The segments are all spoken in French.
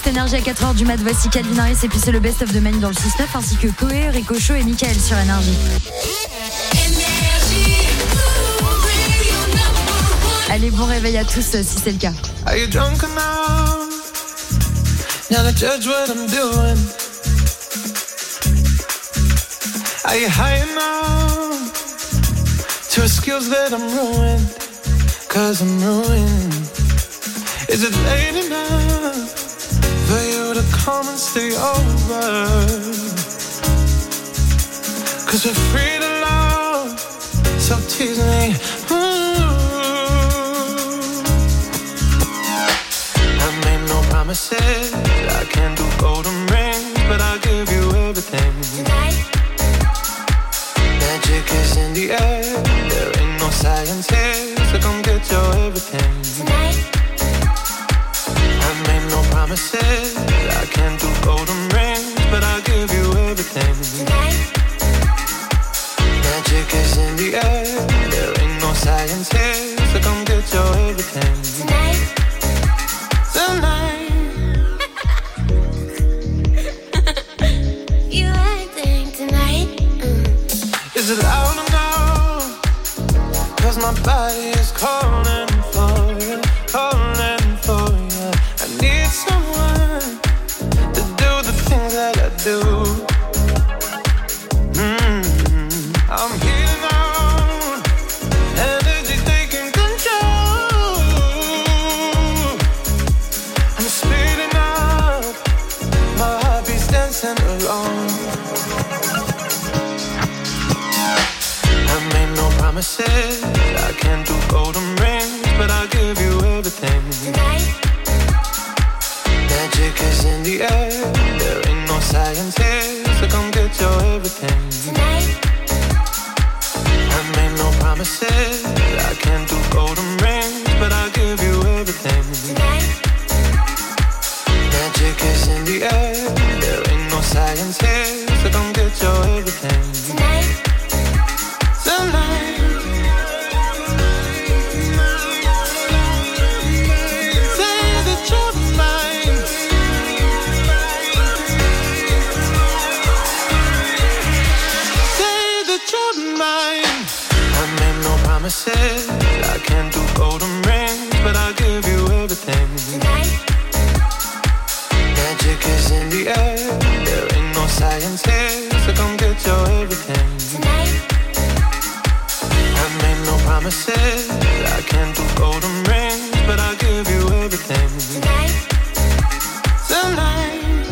best énergie à 4h du mat. Voici Calvin Harris et puis c'est le best of de Manu dans le 6-9 ainsi que Koé, Rico Show et Mickaël sur Énergie. Allez, bon réveil à tous si c'est le cas. Are you drunk enough now to judge what I'm doing? Are you high enough to excuse that I'm ruined? 'Cause I'm ruined. Is it late enough for you to come and stay over? 'Cause we're free to love, so tease me. Promises, I can't do golden rings, but I'll give you everything. Tonight. Magic is in the air, there ain't no science here, so come get your everything. Tonight. I made no promises, I can't do golden rings, but I'll give you everything. Tonight. Magic is in the air, there ain't no science here, so come get your everything. Tonight. Tonight. Is it loud enough? 'Cause my body is calling for you, calling for you. I need someone to do the things that I do. I'm heating on, energy taking control. I'm speeding up, my heartbeat's dancing along. Promises, I can't do golden rings, but I'll give you everything. Tonight. Magic is in the air, there ain't no science here, so come get your everything. Tonight. I made no promises, I can't do golden rings, but I'll give you everything. Tonight. Magic is in the air, there ain't no science here, so come get your everything. Tonight. Tonight. Promises, I can't do golden rings, but I'll give you everything. Tonight. Magic is in the air, there ain't no science here, so come get your everything. Tonight. I made no promises, I can't do golden rings, but I'll give you everything. Tonight. Tonight.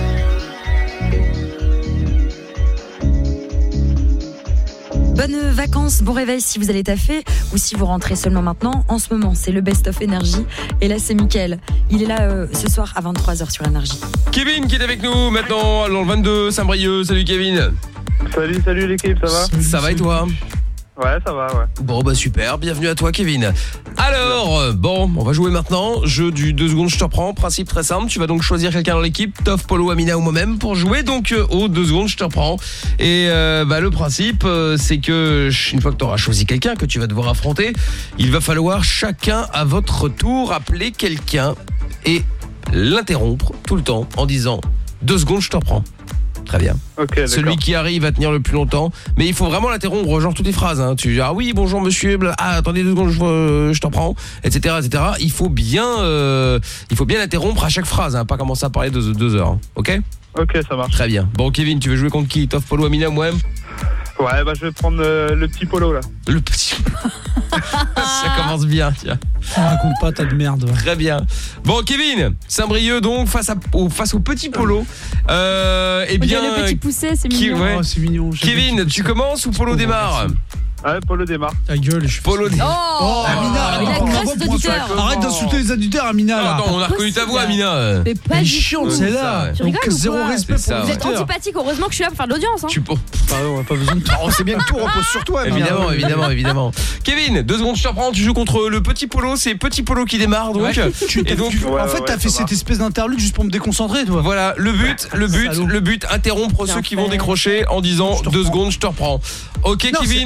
Bonnes vacances, bon réveil si vous allez taffer ou si vous rentrez seulement maintenant. En ce moment, c'est le Best of Énergie. Et là, c'est Mickaël. Il est là ce soir à 23h sur Énergie. Kevin qui est avec nous maintenant, dans le 22, Saint-Brieuc. Salut Kevin. Salut l'équipe, ça va? Ça va et toi? Ouais, ça va, ouais. Bon bah super, bienvenue à toi Kevin. Alors, bon, on va jouer maintenant. Jeu du 2 secondes, je te reprends. Principe très simple, tu vas donc choisir quelqu'un dans l'équipe, Toff, Polo, Amina ou moi-même, pour jouer donc aux 2 secondes, je te reprends. Et le principe, c'est que une fois que tu auras choisi quelqu'un que tu vas devoir affronter, il va falloir chacun à votre tour appeler quelqu'un et l'interrompre tout le temps en disant 2 secondes, je te reprends. Très bien. Okay, celui qui arrive à tenir le plus longtemps, mais il faut vraiment l'interrompre, genre toutes les phrases. Hein. Tu dis ah oui bonjour monsieur, ah attendez 2 secondes, je t'en prends, etc. Il faut bien l'interrompre à chaque phrase, hein, pas commencer à parler 2 heures. Hein. Ok, ça marche. Très bien. Bon Kevin, tu veux jouer contre qui? Toff, Polo, Amina ou moi-même? Ouais, bah je vais prendre le petit Polo là. Le petit. Ça commence bien, tiens. Raconte pas ta de merde. Ouais. Très bien. Bon Kevin, Saint-Brieuc donc face au petit Polo. Eh bien le petit poussé, c'est mignon. Ouais. Oh, c'est mignon. Kevin, tu commences ou Polo démarre? Ouais, Polo démarre. Ta gueule, je suis Polo démarre. Oh, Amina, il a graisse d'auditeur. Arrête d'insulter les auditeurs, Amina. Là. Attends, on a reconnu ta voix, Amina. Mais pas Elle est du chiante, tout. celle-là. Tu rigoles ou zéro quoi? respect pour ça, Vous êtes l'auditeur. antipathique, heureusement que je suis là pour faire de l'audience. Hein. On n'a pas besoin de On sait bien que tout repose sur toi. Évidemment. Kevin, 2 secondes, je te reprends. Tu joues contre le petit Polo. C'est petit Polo qui démarre donc. En fait, t'as fait cette espèce d'interlude juste pour me déconcentrer, toi. Voilà, le but, interrompre ceux qui vont décrocher en disant 2 secondes, je te reprends. Ok, non, Kevin. Attends 2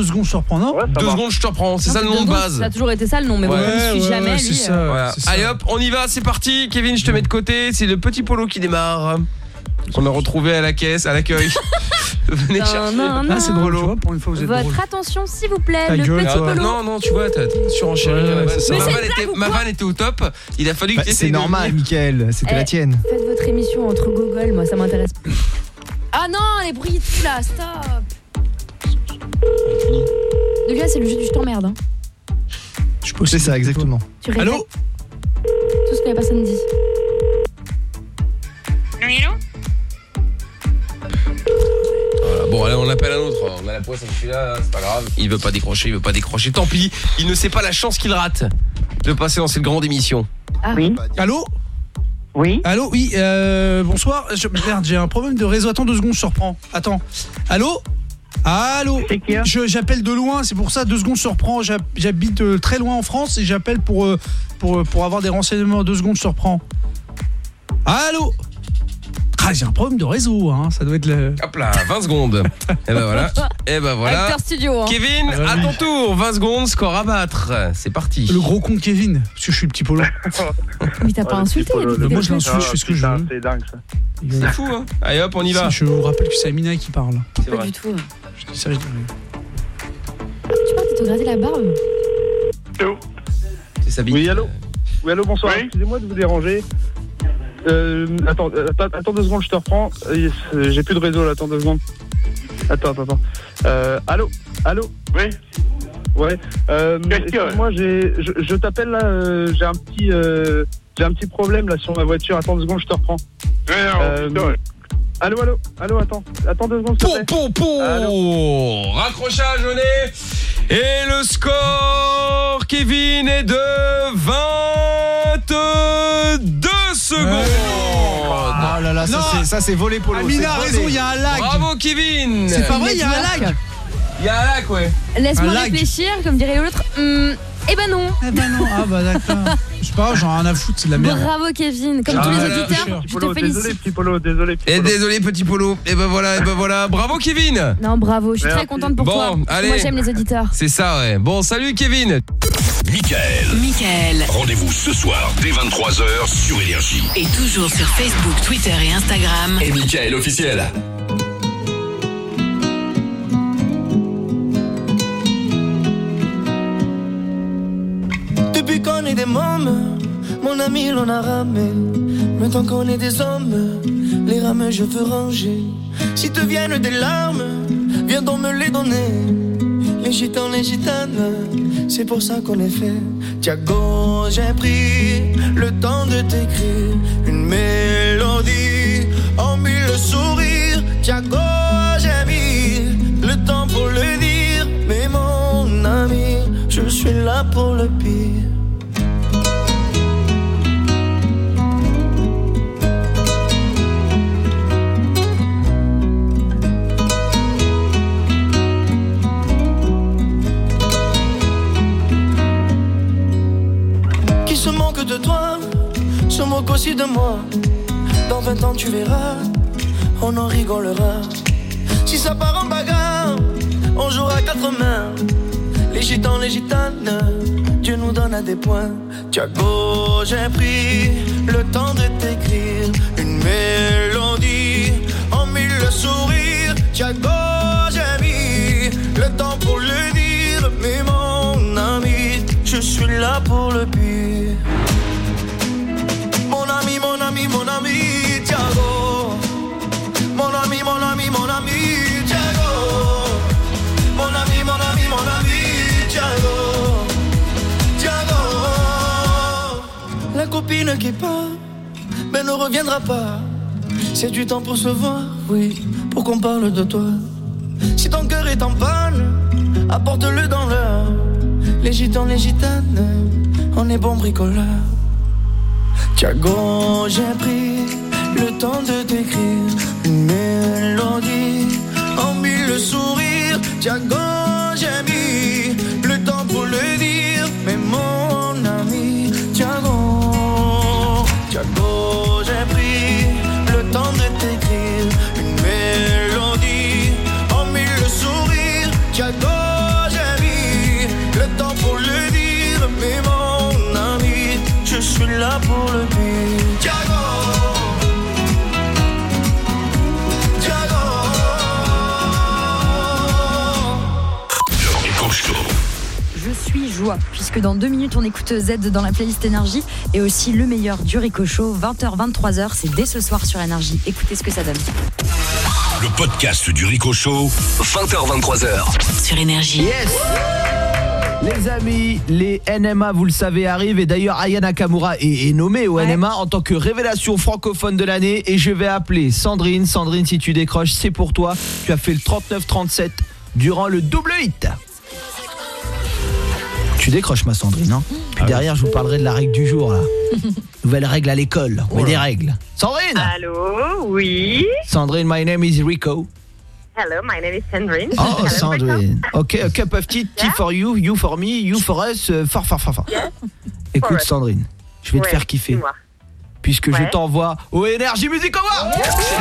2 secondes, je te reprends, non? 2 secondes, je te reprends. C'est ça le nom de base. Ça a toujours été ça le nom, mais bon, je ne suis jamais, lui. Voilà. Allez hop, on y va, c'est parti. Kevin, je te mets de côté. C'est le petit Polo qui démarre. Qu'on a retrouvé à la caisse, à l'accueil. Venez chercher. Ah, c'est drôle, tu vois, pour une fois vous êtes drôle. Votre attention, s'il vous plaît, Ta le gueule, petit toi. Polo. Non, tu vois, t'as surenchéri. Ma vanne était au top. Il a fallu que c'est normal, Mickaël. C'était la tienne. Faites votre émission entre Google, moi ça m'intéresse plus. Ah non, les bruits de tout là, stop. Donc là, c'est le jeu du je t'emmerde. Hein. C'est ça, exactement. Tu répètes tout ce que la personne dit. Voilà, bon, allez, on appelle un autre. On a la poisse avec celui-là, c'est pas grave. Il veut pas décrocher. Tant pis, il ne sait pas la chance qu'il rate de passer dans cette grande émission. Ah. Oui. Allô? Oui. Allô, oui, bonsoir. Merde, j'ai un problème de réseau. Attends 2 secondes, je te reprends. Attends. Allô? C'est qui, hein? J'appelle de loin, c'est pour ça, 2 secondes, je te reprends. J'habite très loin en France et j'appelle pour avoir des renseignements. 2 secondes, je te reprends. Allô? Ah, j'ai un problème de réseau, hein. Ça doit être le... Hop là, 20 secondes. Et ben voilà. Acteur studio. Hein. Kevin, à ton tour. 20 secondes, score à battre. C'est parti. Le gros con de Kevin, parce que je suis le petit Polo. Mais t'as pas insulté. Moi je l'insulte, je fais ce que je veux. C'est dingue ça. C'est fou, hein. Allez hop, on y va. Je vous rappelle que c'est Amina qui parle. C'est Pas vrai. du tout. Je dis ça, je dis rien. Tu parles de te gratter la barbe? C'est sa bite. Oui, allô, bonsoir. Excusez-moi de vous déranger. Attends 2 secondes, je te reprends. J'ai plus de réseau là, attends 2 secondes. Attends. Allô? Oui. Ouais. Excuse-moi, je t'appelle là, j'ai un petit problème là sur ma voiture. Attends 2 secondes, je te reprends. Allô, attends 2 secondes, s'il te plaît. Raccrochage au nez. Et le score, Kevin, est de 22 secondes. Oh là là, ça c'est volé Polo. Amina a raison, il y a un lag. Bravo Kevin. C'est pas vrai, il y a un lag. Il y a un lag, ouais. Laisse-moi réfléchir, comme dirait l'autre. Eh ben non. Ah bah d'accord. Je sais pas, j'en ai rien à foutre, c'est de la merde. Bravo Kevin, comme tous les auditeurs, je te félicite. Désolé petit Polo, désolé. Désolé petit Polo. Et ben voilà, bravo Kevin. Non, bravo, je suis très contente pour toi. Allez. Moi j'aime les auditeurs. C'est ça, ouais. Bon, salut Kevin. Mickaël. Rendez-vous ce soir dès 23h sur Énergie. Et toujours sur Facebook, Twitter et Instagram. Et Mickaël officiel. Depuis qu'on est des mômes, mon ami l'on a ramé. Maintenant qu'on est des hommes, les rames je veux ranger. Si te viennent des larmes, viens donc me les donner. Les gitans, les gitanes, c'est pour ça qu'on est fait. Thiago, j'ai pris le temps de t'écrire une mélodie en mille sourires. Thiago, j'ai mis le temps pour le dire. Mais mon ami, je suis là pour le pire. Qui se moque de toi, se moque aussi de moi. Dans 20 ans tu verras, on en rigolera. Si ça part en bagarre, on jouera 4 mains. Les gitans, les gitanes, Dieu nous donne à des points. Thiago, j'ai pris le temps de t'écrire une mélodie en mille sourires. Thiago, j'ai mis le temps pour le dire. Mais mon ami, je suis là pour le pire. Mon ami, mon ami, mon ami, Thiago. Mon ami, mon ami, mon ami, Thiago. Mon ami, mon ami, mon ami, Thiago. Thiago. La copine qui part, mais ne reviendra pas. C'est du temps pour se voir, oui, pour qu'on parle de toi. Si ton cœur est en panne, apporte-le dans l'heure. Les gitans, les gitanes, on est bons bricoleurs. Thiago, j'ai pris le temps de t'écrire une mélodie en mille sourires. Thiago, j'ai mis le temps pour le dire. Mais mon ami, Thiago, Thiago, j'ai pris le temps de t'écrire une mélodie en mille sourires. Thiago, doigt, puisque dans 2 minutes, on écoute Z dans la playlist Énergie et aussi le meilleur du Rico Show, 20h, 23h, c'est dès ce soir sur Énergie. Écoutez ce que ça donne. Le podcast du Rico Show, 20h, 23h. Sur Énergie. Yes! Les amis, les NMA, vous le savez, arrivent. Et d'ailleurs, Aya Nakamura est nommée au NMA en tant que révélation francophone de l'année. Et je vais appeler Sandrine. Sandrine, si tu décroches, c'est pour toi. Tu as fait le 39-37 durant le double hit. Tu décroches, ma Sandrine, hein? Puis derrière, je vous parlerai de la règle du jour, là. Nouvelle règle à l'école. On met des règles. Sandrine! Allô, oui. Sandrine, my name is Rico. Hello, my name is Sandrine. Oh, Hello, Sandrine. Okay, a cup of tea, tea for you, you for me, you for us, for. Yes. Écoute, For us. Sandrine, je vais te faire kiffer. Dis-moi. Puisque je t'envoie au Energy Music Award.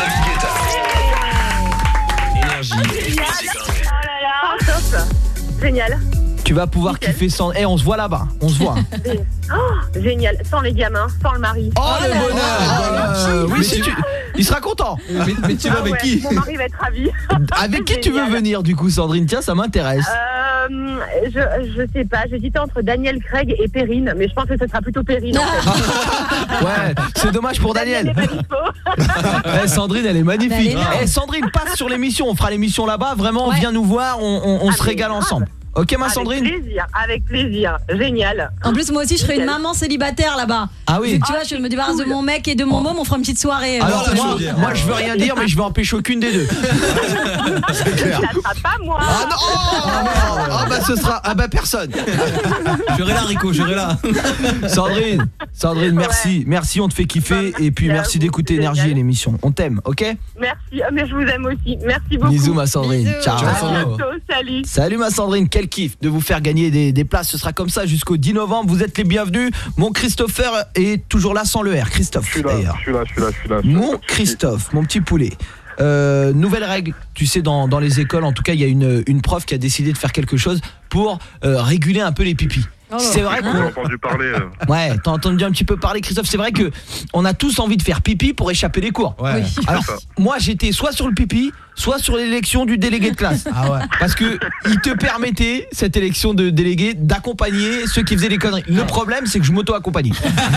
Énergie. Oh là là. Top. Génial. Tu vas pouvoir kiffer sans... on se voit là-bas, on se voit. Oh, génial. Sans les gamins, sans le mari. Oh, le bonheur. Oui, si tu... Il sera content. Mais tu vas avec qui? Mon mari va être ravi. Avec qui tu veux venir du coup, Sandrine? Tiens, ça m'intéresse. Je sais pas, j'hésitais entre Daniel Craig et Perrine, mais je pense que ce sera plutôt Perrine. Ouais, c'est dommage pour Daniel. Sandrine, elle est magnifique. Sandrine, passe sur l'émission, on fera l'émission là-bas. Vraiment, viens nous voir, on se régale ensemble. Ok, ma Sandrine? Avec plaisir, génial. En plus, moi aussi, je serai une maman célibataire là-bas. Ah oui. Tu vois, je me débarrasse de mon mec et de mon môme, on fera une petite soirée. Alors, moi, je veux rien dire, mais je vais empêcher aucune des deux. C'est clair. Ça sera pas moi. Ah non! Ah bah ce sera... Ah bah personne. J'aurai là, Rico, j'aurai là. Sandrine, merci. Merci, on te fait kiffer. Et puis merci d'écouter Énergie et l'émission. On t'aime, ok? Merci, mais je vous aime aussi. Merci beaucoup. Bisous, ma Sandrine. Bisous. Ciao. À bientôt, salut. Salut, ma Sandrine. Quel kiff de vous faire gagner des places. Ce sera comme ça jusqu'au 10 novembre. Vous êtes les bienvenus. Mon Christopher est toujours là sans le R. Christophe, d'ailleurs. Je suis là. Mon Christophe, mon petit poulet. Nouvelle règle, tu sais, dans les écoles, en tout cas, il y a une prof qui a décidé de faire quelque chose pour réguler un peu les pipis. C'est vrai qu'on... J'ai entendu parler. Ouais, t'as entendu un petit peu parler, Christophe. C'est vrai que on a tous envie de faire pipi pour échapper des cours. Ouais. Oui. Alors, moi, j'étais soit sur le pipi, soit sur l'élection du délégué de classe. Ah ouais. Parce que il te permettait, cette élection de délégué, d'accompagner ceux qui faisaient les conneries. Le problème, c'est que je m'auto-accompagnais.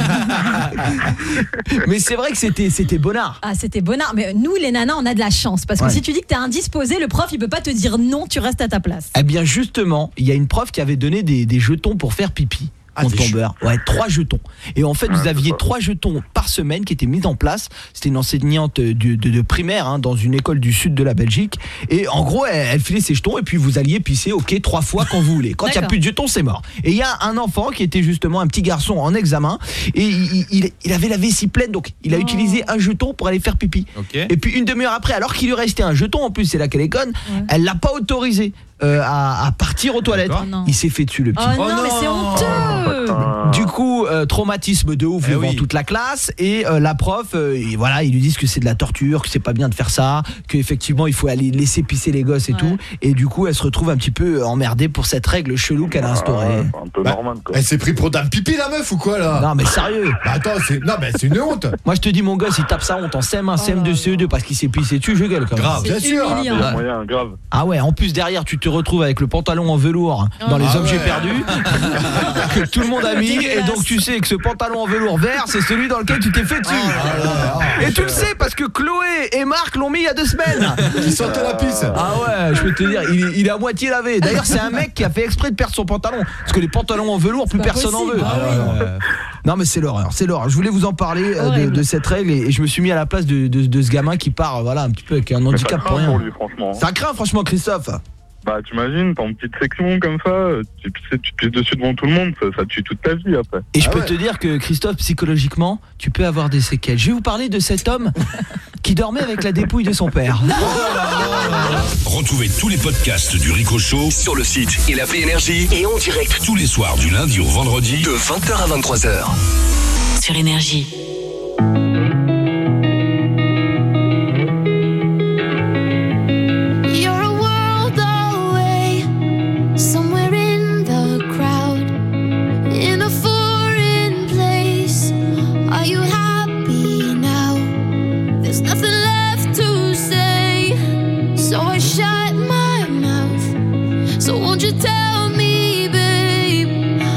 Mais c'est vrai que c'était bonnard. Ah, c'était bonnard. Mais nous, les nanas, on a de la chance. Parce que si tu dis que t'es indisposé, le prof, il peut pas te dire non, tu restes à ta place. Eh bien, justement, il y a une prof qui avait donné des jetons pour faire pipi. Mon tombeur. Ouais, 3 jetons. Et en fait, vous aviez 3 jetons par semaine qui étaient mis en place. C'était une enseignante de primaire dans une école du sud de la Belgique. Et en gros, elle filait ses jetons et puis vous alliez pisser 3 fois quand vous voulez. Quand il n'y a plus de jetons, c'est mort. Et il y a un enfant qui était justement un petit garçon en examen et il avait la vessie pleine, donc il a utilisé un jeton pour aller faire pipi. Okay. Et puis une demi-heure après, alors qu'il lui restait un jeton, en plus c'est là qu'elle est conne, elle l'a pas autorisé à partir aux toilettes. Il s'est fait dessus, le petit. Oh non, mais c'est honteux. Du coup, traumatisme de ouf devant toute la classe. Et la prof, ils lui disent que c'est de la torture, que c'est pas bien de faire ça, qu'effectivement il faut aller laisser pisser les gosses et tout. Et du coup, elle se retrouve un petit peu emmerdée pour cette règle chelou qu'elle a instaurée. Un peu normal, quoi. Elle s'est pris pour Dame Pipi, la meuf, ou quoi, là? Non, mais sérieux. Attends, c'est une honte. Moi, je te dis, mon gosse, il tape sa honte en CM1, CM2, CE2 parce qu'il s'est pissé dessus, je gueule quand même. Grave, bien sûr. Moyen, grave. Ah ouais, en plus derrière, tu te retrouves avec le pantalon en velours dans les objets perdus que tout le monde a mis. Et donc tu sais que ce pantalon en velours vert, c'est celui dans lequel tu t'es fait dessus. Et tu le sais parce que Chloé et Marc l'ont mis il y a 2 semaines. Ils sortaient la pisse. Ah ouais, je peux te dire, il est à moitié lavé. D'ailleurs, c'est un mec qui a fait exprès de perdre son pantalon parce que les pantalons en velours, plus personne en veut. Non mais c'est l'horreur, c'est l'horreur. Je voulais vous en parler de cette règle et je me suis mis à la place de ce gamin qui part un petit peu avec un handicap pour rien. Pour lui, franchement. Ça craint franchement, Christophe. Bah t'imagines, t'as une petite section comme ça, tu te pisses dessus devant tout le monde, ça tue toute ta vie après. Et je peux te dire que Christophe, psychologiquement, tu peux avoir des séquelles. Je vais vous parler de cet homme qui dormait avec la dépouille de son père. Retrouvez tous les podcasts du Rico Show sur le site et l'appli Énergie et en direct tous les soirs du lundi au vendredi de 20h à 23h. Sur Énergie. Shut my mouth. So won't you tell me, babe,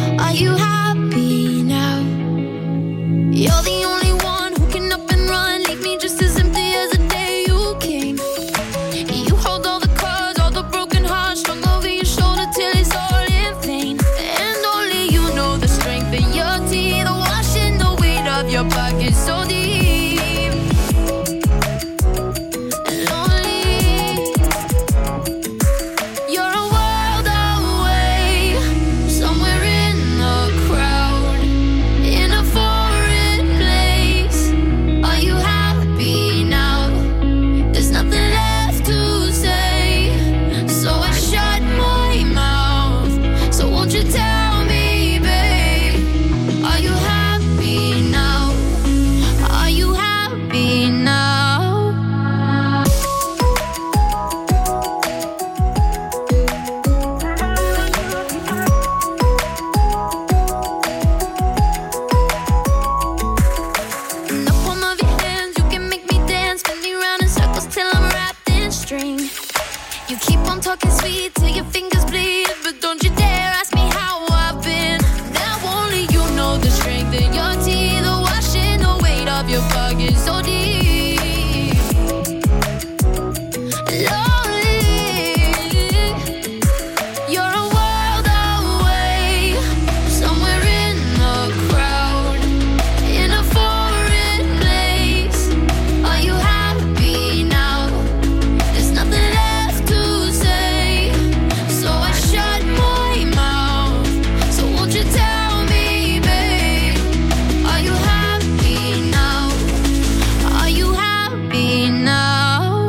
talking sweet till your fingers bleed, but don't you dare ask me how I've been. Now only you know the strength in your teeth, the washing the weight of your pockets so deep. Lonely, you're a world away, somewhere in the crowd, in a foreign place. Are you happy now? There's nothing left to say, so I shut my mouth. So won't you tell me, babe, are you happy now? Are you happy now?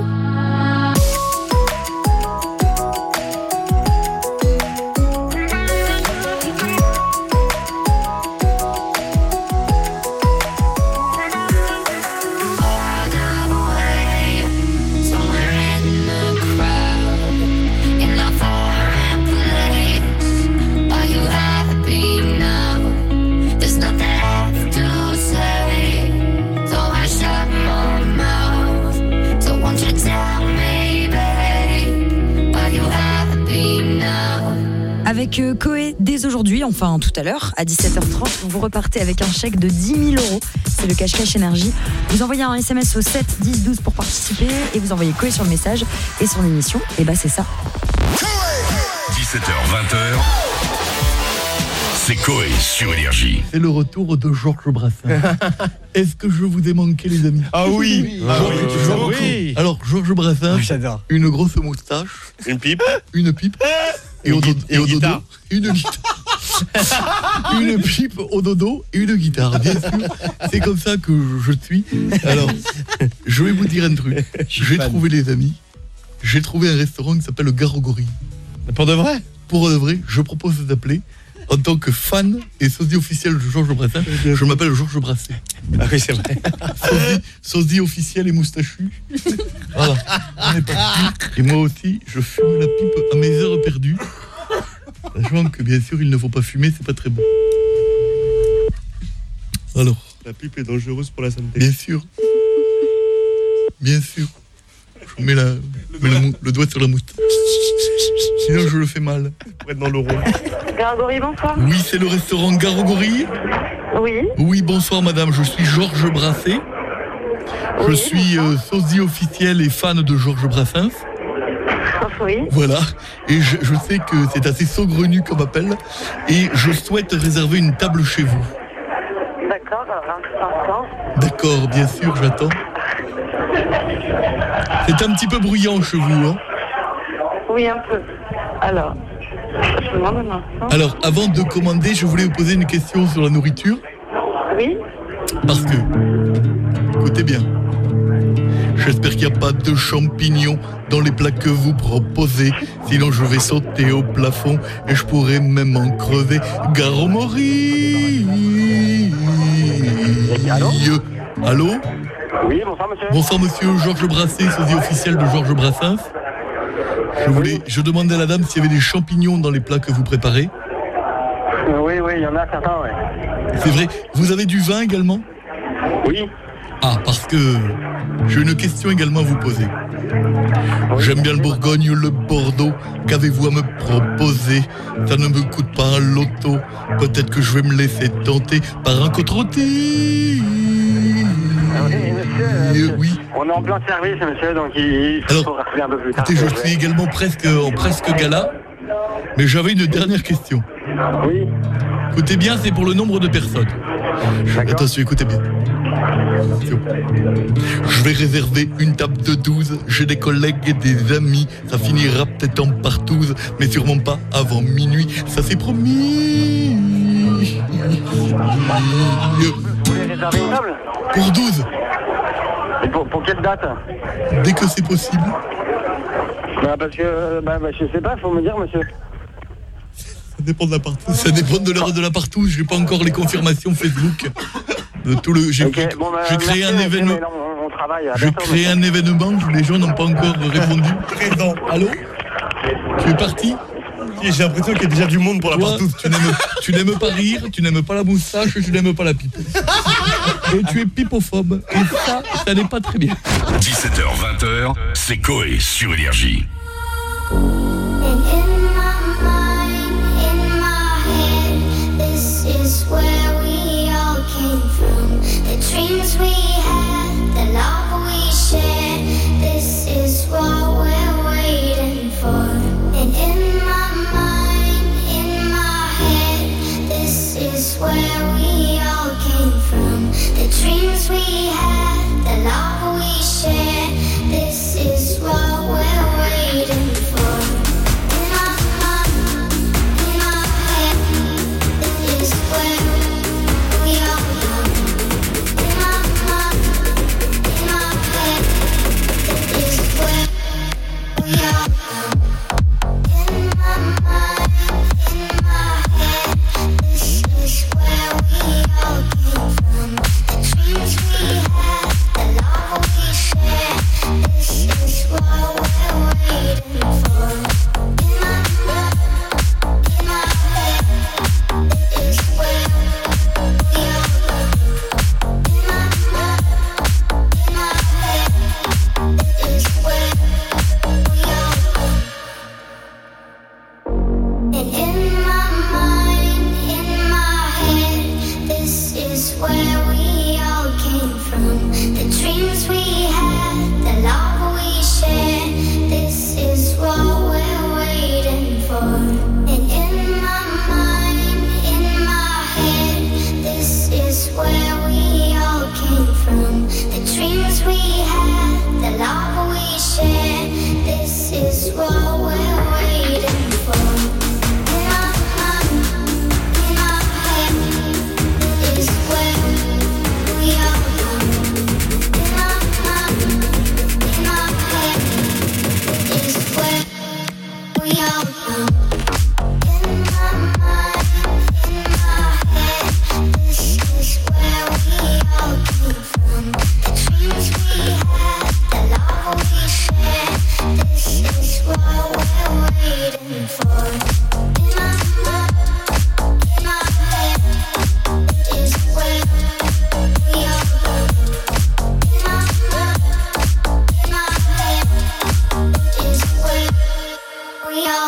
Avec Koé dès aujourd'hui, enfin tout à l'heure, à 17h30, vous repartez avec un chèque de 10 000 €. C'est le cache-cache énergie. Vous envoyez un SMS au 7 10 12 pour participer et vous envoyez Koé sur le message et son émission. Et bah c'est ça. 17h, 20h. C'est Koé sur Énergie. C'est le retour de Georges Brassens. Est-ce que je vous ai manqué, les amis? Ah oui. Oui. Alors, Georges Brassens, j'adore. Une grosse moustache. Une pipe. Une pipe. Et au dodo, une guitare. Une pipe au dodo et une guitare, bien sûr. C'est comme ça que je suis. Alors, je vais vous dire un truc. J'ai trouvé, les amis, j'ai trouvé un restaurant qui s'appelle le Garogori. Pour de vrai? Pour de vrai, je propose d'appeler. En tant que fan et sosie officiel de Georges Brassens, je m'appelle Georges Brassens. Ah oui, c'est vrai. Sosie officiel et moustachu. Voilà, on est parti. Et moi aussi, je fume la pipe à mes heures perdues. Sachant que bien sûr, il ne faut pas fumer, c'est pas très bon. Alors, la pipe est dangereuse pour la santé. Bien sûr. Bien sûr. Je mets le doigt sur la moustache. Sinon, je le fais mal. Pour être dans le rôle. Garogori, bonsoir. Oui, c'est le restaurant Garogori. Oui. Oui, bonsoir madame, je suis Georges Brassens. Je suis sosie officiel et fan de Georges Brassens. Oui. Voilà, et je sais que c'est assez saugrenu comme appel, et je souhaite réserver une table chez vous. D'accord, un D'accord, bien sûr, j'attends. C'est un petit peu bruyant chez vous, hein? Oui, un peu. Alors, je demande un instant. Alors, avant de commander, je voulais vous poser une question sur la nourriture. Oui. Parce que, écoutez bien, j'espère qu'il n'y a pas de champignons dans les plats que vous proposez, sinon je vais sauter au plafond et je pourrais même en crever. Garomori. Allô? Allô? Oui, bonsoir monsieur. Bonsoir monsieur, Georges Brassens, sosie officiel de Georges Brassens. Je demandais à la dame s'il y avait des champignons dans les plats que vous préparez. Oui, il y en a certains, oui. C'est vrai. Vous avez du vin également? Oui. Ah, parce que j'ai une question également à vous poser. J'aime bien le Bourgogne, le Bordeaux. Qu'avez-vous à me proposer? Ça ne me coûte pas un loto. Peut-être que je vais me laisser tenter par un côte rôti. Oui. On est en plein service, monsieur, donc il faut rappeler un peu plus tard. Écoutez, je suis également presque gala, mais j'avais une dernière question. Oui. Écoutez bien, c'est pour le nombre de personnes. Attention, écoutez bien. Je vais réserver une table de 12. J'ai des collègues et des amis. Ça finira peut-être en partouze, mais sûrement pas avant minuit. Ça c'est promis. Vous voulez réserver une table? Pour 12. Et pour quelle date? Dès que c'est possible. Parce que, je sais pas, faut me dire, monsieur. Ça dépend de la partouze. Ça dépend de l'heure de la partouze. J'ai pas encore les confirmations Facebook. J'ai créé un événement. On travaille. J'ai créé un événement où les gens n'ont pas encore répondu. Présent. Allô? Tu es parti? J'ai l'impression qu'il y a déjà du monde pour la partouze. Tu n'aimes pas rire, tu n'aimes pas la moustache, tu n'aimes pas la pipe. Et tu es pipophobe. Et ça n'est pas très bien. 17h, 20h, c'est Koé sur Énergie.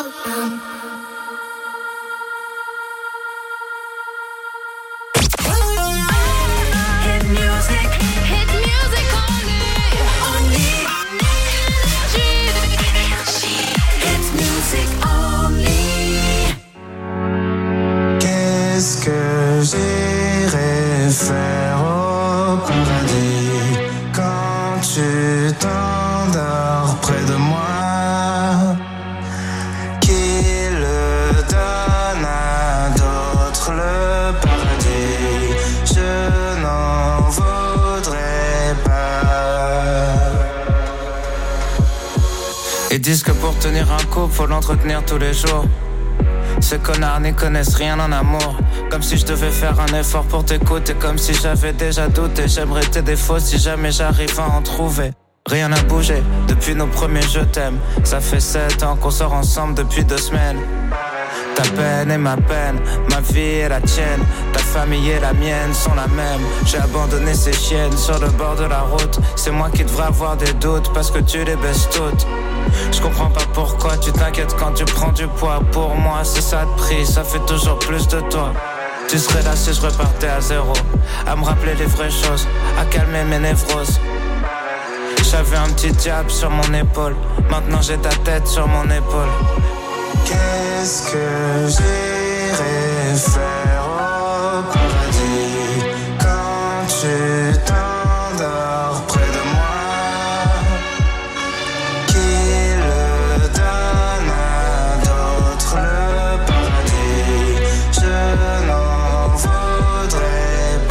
Qu'est-ce que j'irai faire au paradis quand tu t'endors près de moi? Qui le donne à d'autres le paradis? Je n'en voudrais pas. Ils disent que pour tenir un couple, faut l'entretenir tous les jours. Ces connards n'y connaissent rien en amour. Comme si je devais faire un effort pour t'écouter. Comme si j'avais déjà douté. J'aimerais tes défauts si jamais j'arrive à en trouver. Rien n'a bougé depuis nos premiers je t'aime. Ça fait 7 ans qu'on sort ensemble depuis 2 semaines. Ta peine est ma peine, ma vie est la tienne. Ta famille et la mienne sont la même. J'ai abandonné ces chiennes sur le bord de la route. C'est moi qui devrais avoir des doutes parce que tu les baisses toutes. Je comprends pas pourquoi tu t'inquiètes quand tu prends du poids. Pour moi c'est ça de prix, ça fait toujours plus de toi. Tu serais là si je repartais à zéro, à me rappeler les vraies choses, à calmer mes névroses. J'avais un petit diable sur mon épaule, maintenant j'ai ta tête sur mon épaule. Qu'est-ce que j'irai faire au paradis quand tu t'endors près de moi? Qui le donne à d'autres le paradis? Je n'en voudrais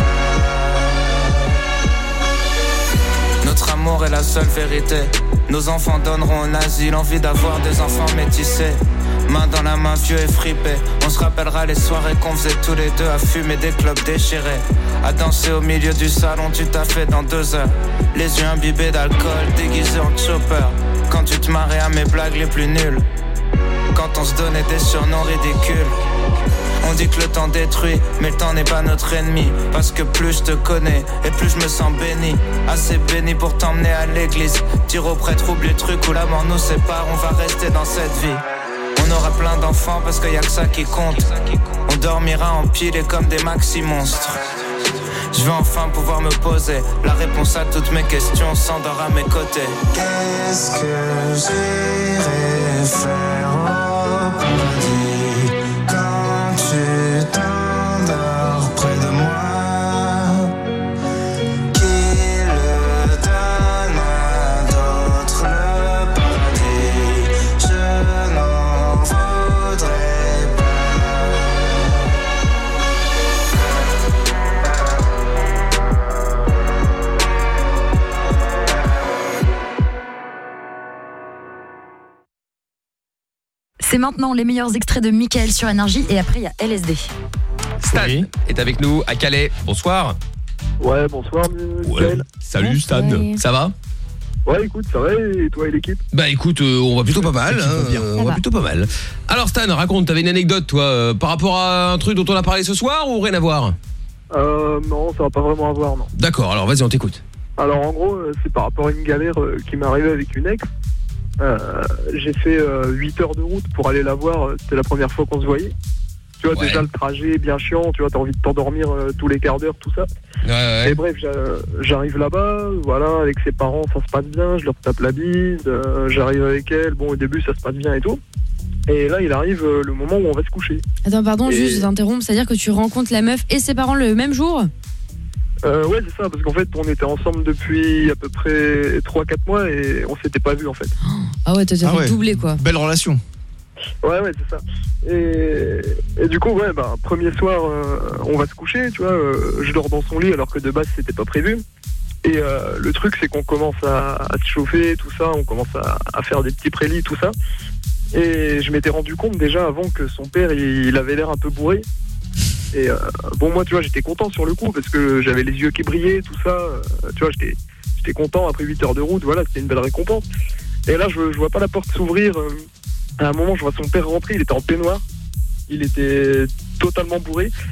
pas. Notre amour est la seule vérité. Nos enfants donneront un asile, envie d'avoir des enfants métissés. Main dans la main, vieux et fripé. On se rappellera les soirées qu'on faisait tous les deux à fumer des clopes déchirées, à danser au milieu du salon du café dans 2 heures. Les yeux imbibés d'alcool, déguisés en chopper. Quand tu te marrais à mes blagues les plus nulles. Quand on se donnait des surnoms ridicules. On dit que le temps détruit, mais le temps n'est pas notre ennemi. Parce que plus je te connais, et plus je me sens béni. Assez béni pour t'emmener à l'église. Dire au prêtre, oublie le truc où la mort nous sépare. On va rester dans cette vie. On aura plein d'enfants parce qu'il y a que ça qui compte. On dormira empilés comme des maxi-monstres. Je vais enfin pouvoir me poser la réponse à toutes mes questions s'endort à mes côtés. Qu'est-ce que j'irai faire au paradis quand tu t'endors près de moi? Qui le donne à d'autres le paradis? Je n'en voudrais pas. C'est maintenant les meilleurs extraits de Mickaël sur Énergie et après il y a LSD. Stan est avec nous à Calais. Bonsoir. Ouais, bonsoir, Mickaël. Salut Stan. Ça va? Ouais, écoute, ça va, et toi et l'équipe? Bah écoute, on va plutôt pas mal. On va plutôt pas mal. Alors Stan, raconte, t'avais une anecdote toi par rapport à un truc dont on a parlé ce soir ou rien à voir? Non, ça va pas vraiment à voir, non. D'accord, alors vas-y, on t'écoute. Alors en gros, c'est par rapport à une galère qui m'est arrivée avec une ex. J'ai fait 8 heures de route pour aller la voir, c'était la première fois qu'on se voyait. Tu vois, déjà le trajet est bien chiant, tu vois, t'as envie de t'endormir tous les quarts d'heure, tout ça. Et bref, j'arrive là-bas, voilà, avec ses parents, ça se passe bien, je leur tape la bise, j'arrive avec elle, bon, au début, ça se passe bien et tout. Et là, il arrive le moment où on va se coucher. Attends, pardon, juste, je t'interromps, c'est-à-dire que tu rencontres la meuf et ses parents le même jour? Ouais, c'est ça, parce qu'en fait, on était ensemble depuis à peu près 3-4 mois et on s'était pas vus, en fait. Ah ouais, t'as fait doubler, quoi. Belle relation. Ouais, c'est ça. Et du coup, ouais, bah, premier soir, on va se coucher, tu vois, je dors dans son lit alors que de base, c'était pas prévu. Et le truc, c'est qu'on commence à se chauffer, tout ça, on commence à faire des petits prélits, tout ça. Et je m'étais rendu compte déjà avant que son père, il avait l'air un peu bourré. Et bon, moi, tu vois, j'étais content sur le coup parce que j'avais les yeux qui brillaient, tout ça. Tu vois, j'étais content après 8 heures de route, voilà, c'était une belle récompense. Et là, je vois pas la porte s'ouvrir. À un moment, je vois son père rentrer, il était en peignoir. Il était totalement bourré.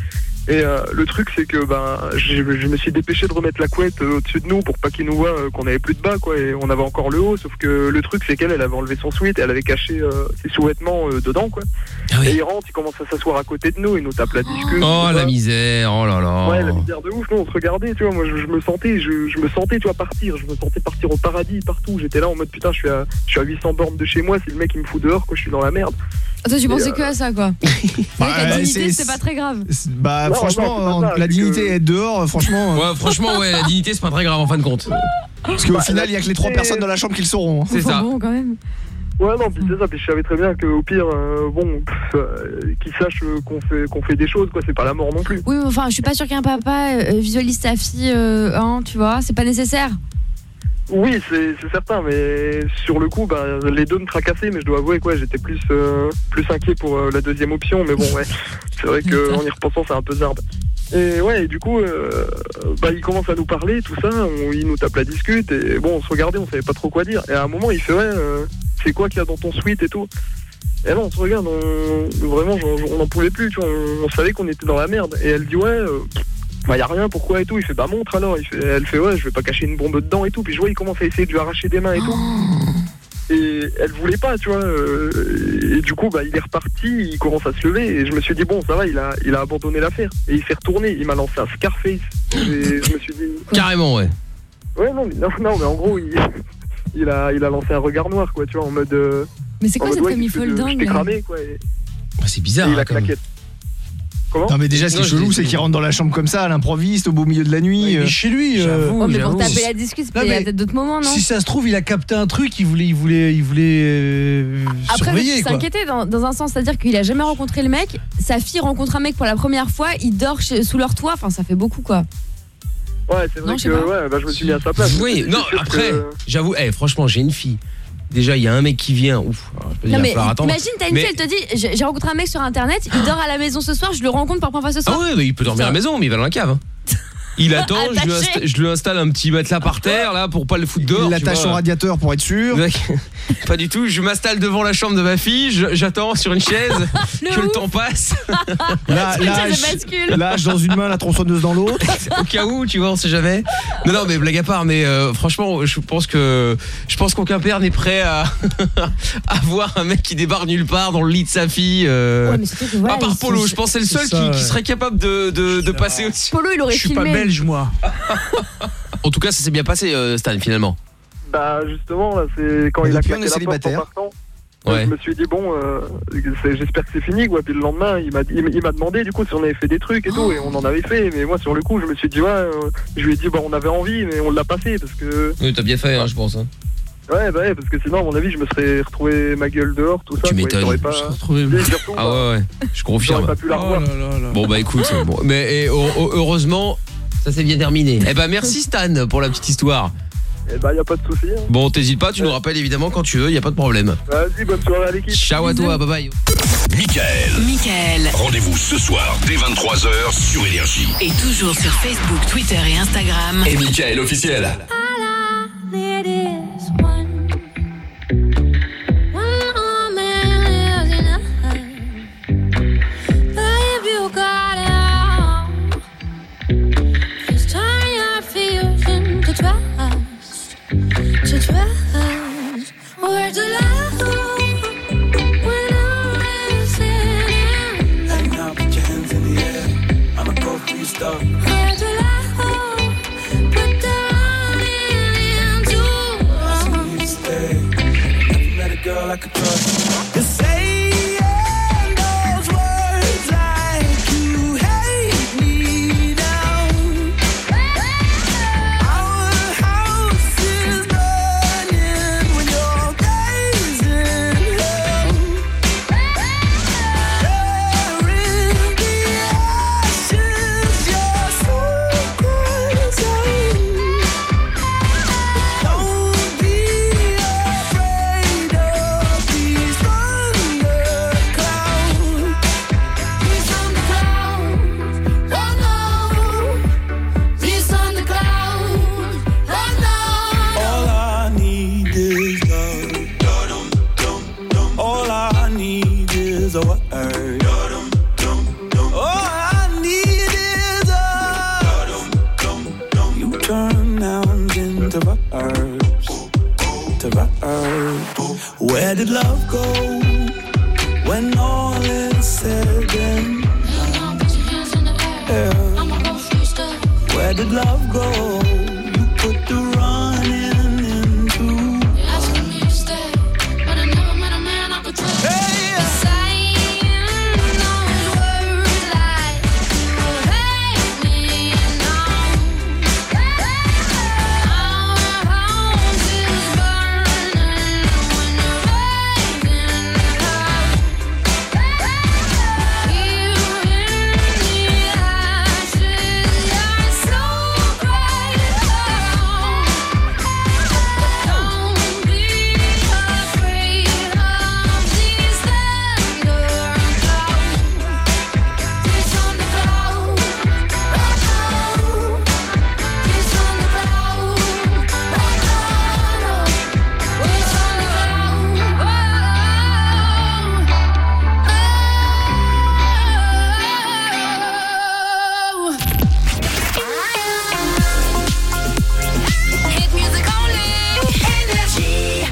Et le truc c'est que je me suis dépêché de remettre la couette au-dessus de nous pour pas qu'ils nous voient qu'on avait plus de bas quoi, et on avait encore le haut, sauf que le truc c'est qu'elle avait enlevé son sweat et elle avait caché ses sous-vêtements dedans quoi. Ah oui. Et il rentre, il commence à s'asseoir à côté de nous, il nous tape la discute. Oh la misère, oh là là. Ouais, la misère de ouf, nous on se regardait, tu vois, moi je me sentais, je me sentais, tu vois, partir, je me sentais partir au paradis partout, j'étais là en mode putain, je suis à 800 bornes de chez moi, si le mec il me fout dehors, quoi, je suis dans la merde. Toi, tu pensais que à ça, quoi. La dignité, c'est- c'est pas très grave. Bah Non, franchement, non, c'est pas ça, la c'est dignité que- être dehors, franchement. Ouais, franchement, ouais, la dignité, c'est pas très grave en fin de compte. Parce qu'au final, il y a que les 3 personnes dans la chambre qui le sauront. hein. C'est ça. Bon, quand même. Ouais, non, puis c'est ça, puis je savais très bien qu'au pire, qu'ils sachent qu'on fait des choses, quoi, c'est pas la mort non plus. Oui, mais enfin, je suis pas sûre qu'un papa visualise sa fille, tu vois, c'est pas nécessaire. Oui, c'est certain, mais sur le coup, les deux me tracassaient, mais je dois avouer quoi, j'étais plus inquiet pour la deuxième option, mais bon, ouais, c'est vrai qu'en y repensant, c'est un peu zarbe. Et ouais, et du coup, il commence à nous parler, tout ça, il nous tape la discute, et bon, on se regardait, on savait pas trop quoi dire. Et à un moment, il fait c'est quoi qu'il y a dans ton suite et tout. Et là, on se regarde, vraiment, on n'en pouvait plus, tu vois, on savait qu'on était dans la merde. Et elle dit y a rien, pourquoi et tout. Il fait montre alors. Elle fait je vais pas cacher une bombe dedans et tout. Puis je vois il commence à essayer de lui arracher des mains et tout. Et elle voulait pas, tu vois. Et du coup il est reparti, il commence à se lever et je me suis dit bon ça va, il a abandonné l'affaire. Et il s'est retourné, il m'a lancé un Scarface. Et je me suis dit Carrément ouais. Ouais non mais en gros il a lancé un regard noir quoi, tu vois, en mode Mais c'est quoi cette famille folle dingue je t'ai là cramé quoi. Et C'est bizarre. il a claqué. Comment Non mais déjà ce qui est Non, chelou je c'est dis- qu'il rentre dans la chambre comme ça à l'improviste au beau milieu de la nuit. Il est chez lui. Oh, mais pour j'avoue. taper la discute, Non, il y a mais peut-être d'autres moments, non? Si ça se trouve, il a capté un truc, il voulait Après, surveiller il quoi. s'inquiétait dans un sens, c'est-à-dire qu'il a jamais rencontré le mec, sa fille rencontre un mec pour la première fois, il dort sous leur toit, enfin ça fait beaucoup quoi. Ouais, c'est vrai Non, je sais que je me suis mis à sa place. Oui, C'est non, sûr après, que- j'avoue, franchement, j'ai une fille. Déjà, il y a un mec qui vient. Ouf, alors, je peux Non dire, mais falloir attendre. imagine, t'as une Mais- fille, elle te dit j'ai rencontré un mec sur internet, il dort à la maison ce soir, je le rencontre pour la première fois ce Ah soir. ouais, mais il peut dormir à la maison, mais il va dans la cave. hein. Il attend, Attaché. je lui installe un petit matelas par terre là pour pas le foutre dehors. Il tu l'attache vois. au radiateur pour être sûr. Pas du tout, je m'installe devant la chambre de ma fille, j'attends sur une chaise que le temps passe. Là, lâche dans une main, la tronçonneuse dans l'autre. Au cas où, tu vois, on sait jamais. Non, mais blague à part, mais franchement, je pense qu'aucun père n'est prêt à voir un mec qui débarque nulle part dans le lit de sa fille. Ouais, mais surtout que, voilà, à part ils Polo, sont- je pense que c'est le c'est seul ça, qui ouais. serait capable de passer au-dessus. Polo, il aurait Je suis filmé. pas belge moi. En tout cas, ça s'est bien passé, Stan, finalement. Justement là, c'est quand Mais il a depuis, claqué on est la porte en célibataire. partant. Ouais. Je me suis dit j'espère que c'est fini quoi. Puis le lendemain il m'a demandé du coup si on avait fait des trucs et tout, et on en avait fait, mais moi sur le coup je me suis dit je lui ai dit on avait envie mais on l'a pas fait parce que Oui, t'as bien fait, je pense. Hein. ouais parce que sinon à mon avis je me serais retrouvé ma gueule dehors tout ça. Tu quoi, et m'étonnes. j'aurais pas... Et surtout, Ah ouais, je confirme. j'aurais pas pu la revoir. Bon bah écoute, mais heureusement, ça s'est bien terminé. Eh ben merci Stan pour la petite histoire. Eh y a pas de souci. Hein. Bon, t'hésites pas, tu nous rappelles évidemment quand tu veux, y a pas de problème. Vas-y, bonne soirée à l'équipe. Ciao à toi, bye bye. Michael. Rendez-vous ce soir dès 23h sur Énergie. Et toujours sur Facebook, Twitter et Instagram. Et Michael officiel. It is one man lives in a if you got it all, just turn your fears into trust, to trust, or to love. When I'm listening, Hey, now put your hands in the air. I'ma go for your stuff. or to love, put the girl I could trust. You're saying those words like you hate me now. Our house is burning when you're gazing hell. There in the ashes, your soul cries out. Don't be afraid of these words. Where did love go when all is said and done? Where did love go? You put the running into. Asking me to stay, but I never met a man I could trust. Saying those words like you hate me now. Our house is burning when you're raising love. Here in the ashes, you're so bright. Don't be afraid of these thunder clouds. Kiss on the cloud. Kiss on the cloud. Kiss on the cloud. Hit music only. Energy.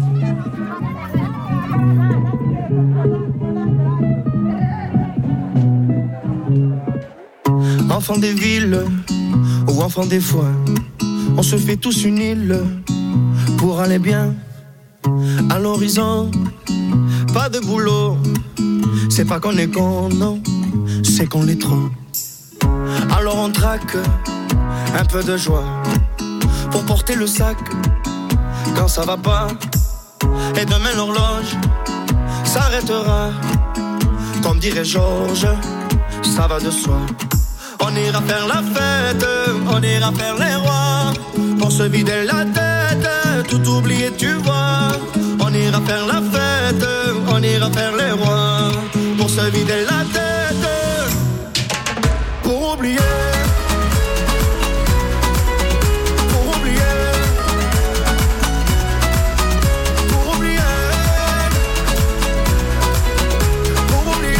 Enfant des villes ou enfant des foins, on se fait tous une île pour aller bien à l'horizon. Pas de boulot, c'est pas qu'on est con, non, c'est qu'on l'est trop. Alors on traque un peu de joie pour porter le sac quand ça va pas. Et demain l'horloge s'arrêtera, comme dirait Georges, ça va de soi. On ira faire la fête, on ira faire les rois, pour se vider la tête, tout oublier tu vois. On ira faire la fête, on ira faire les rois, pour se vider la tête, pour oublier. Pour oublier. Pour oublier. Pour oublier.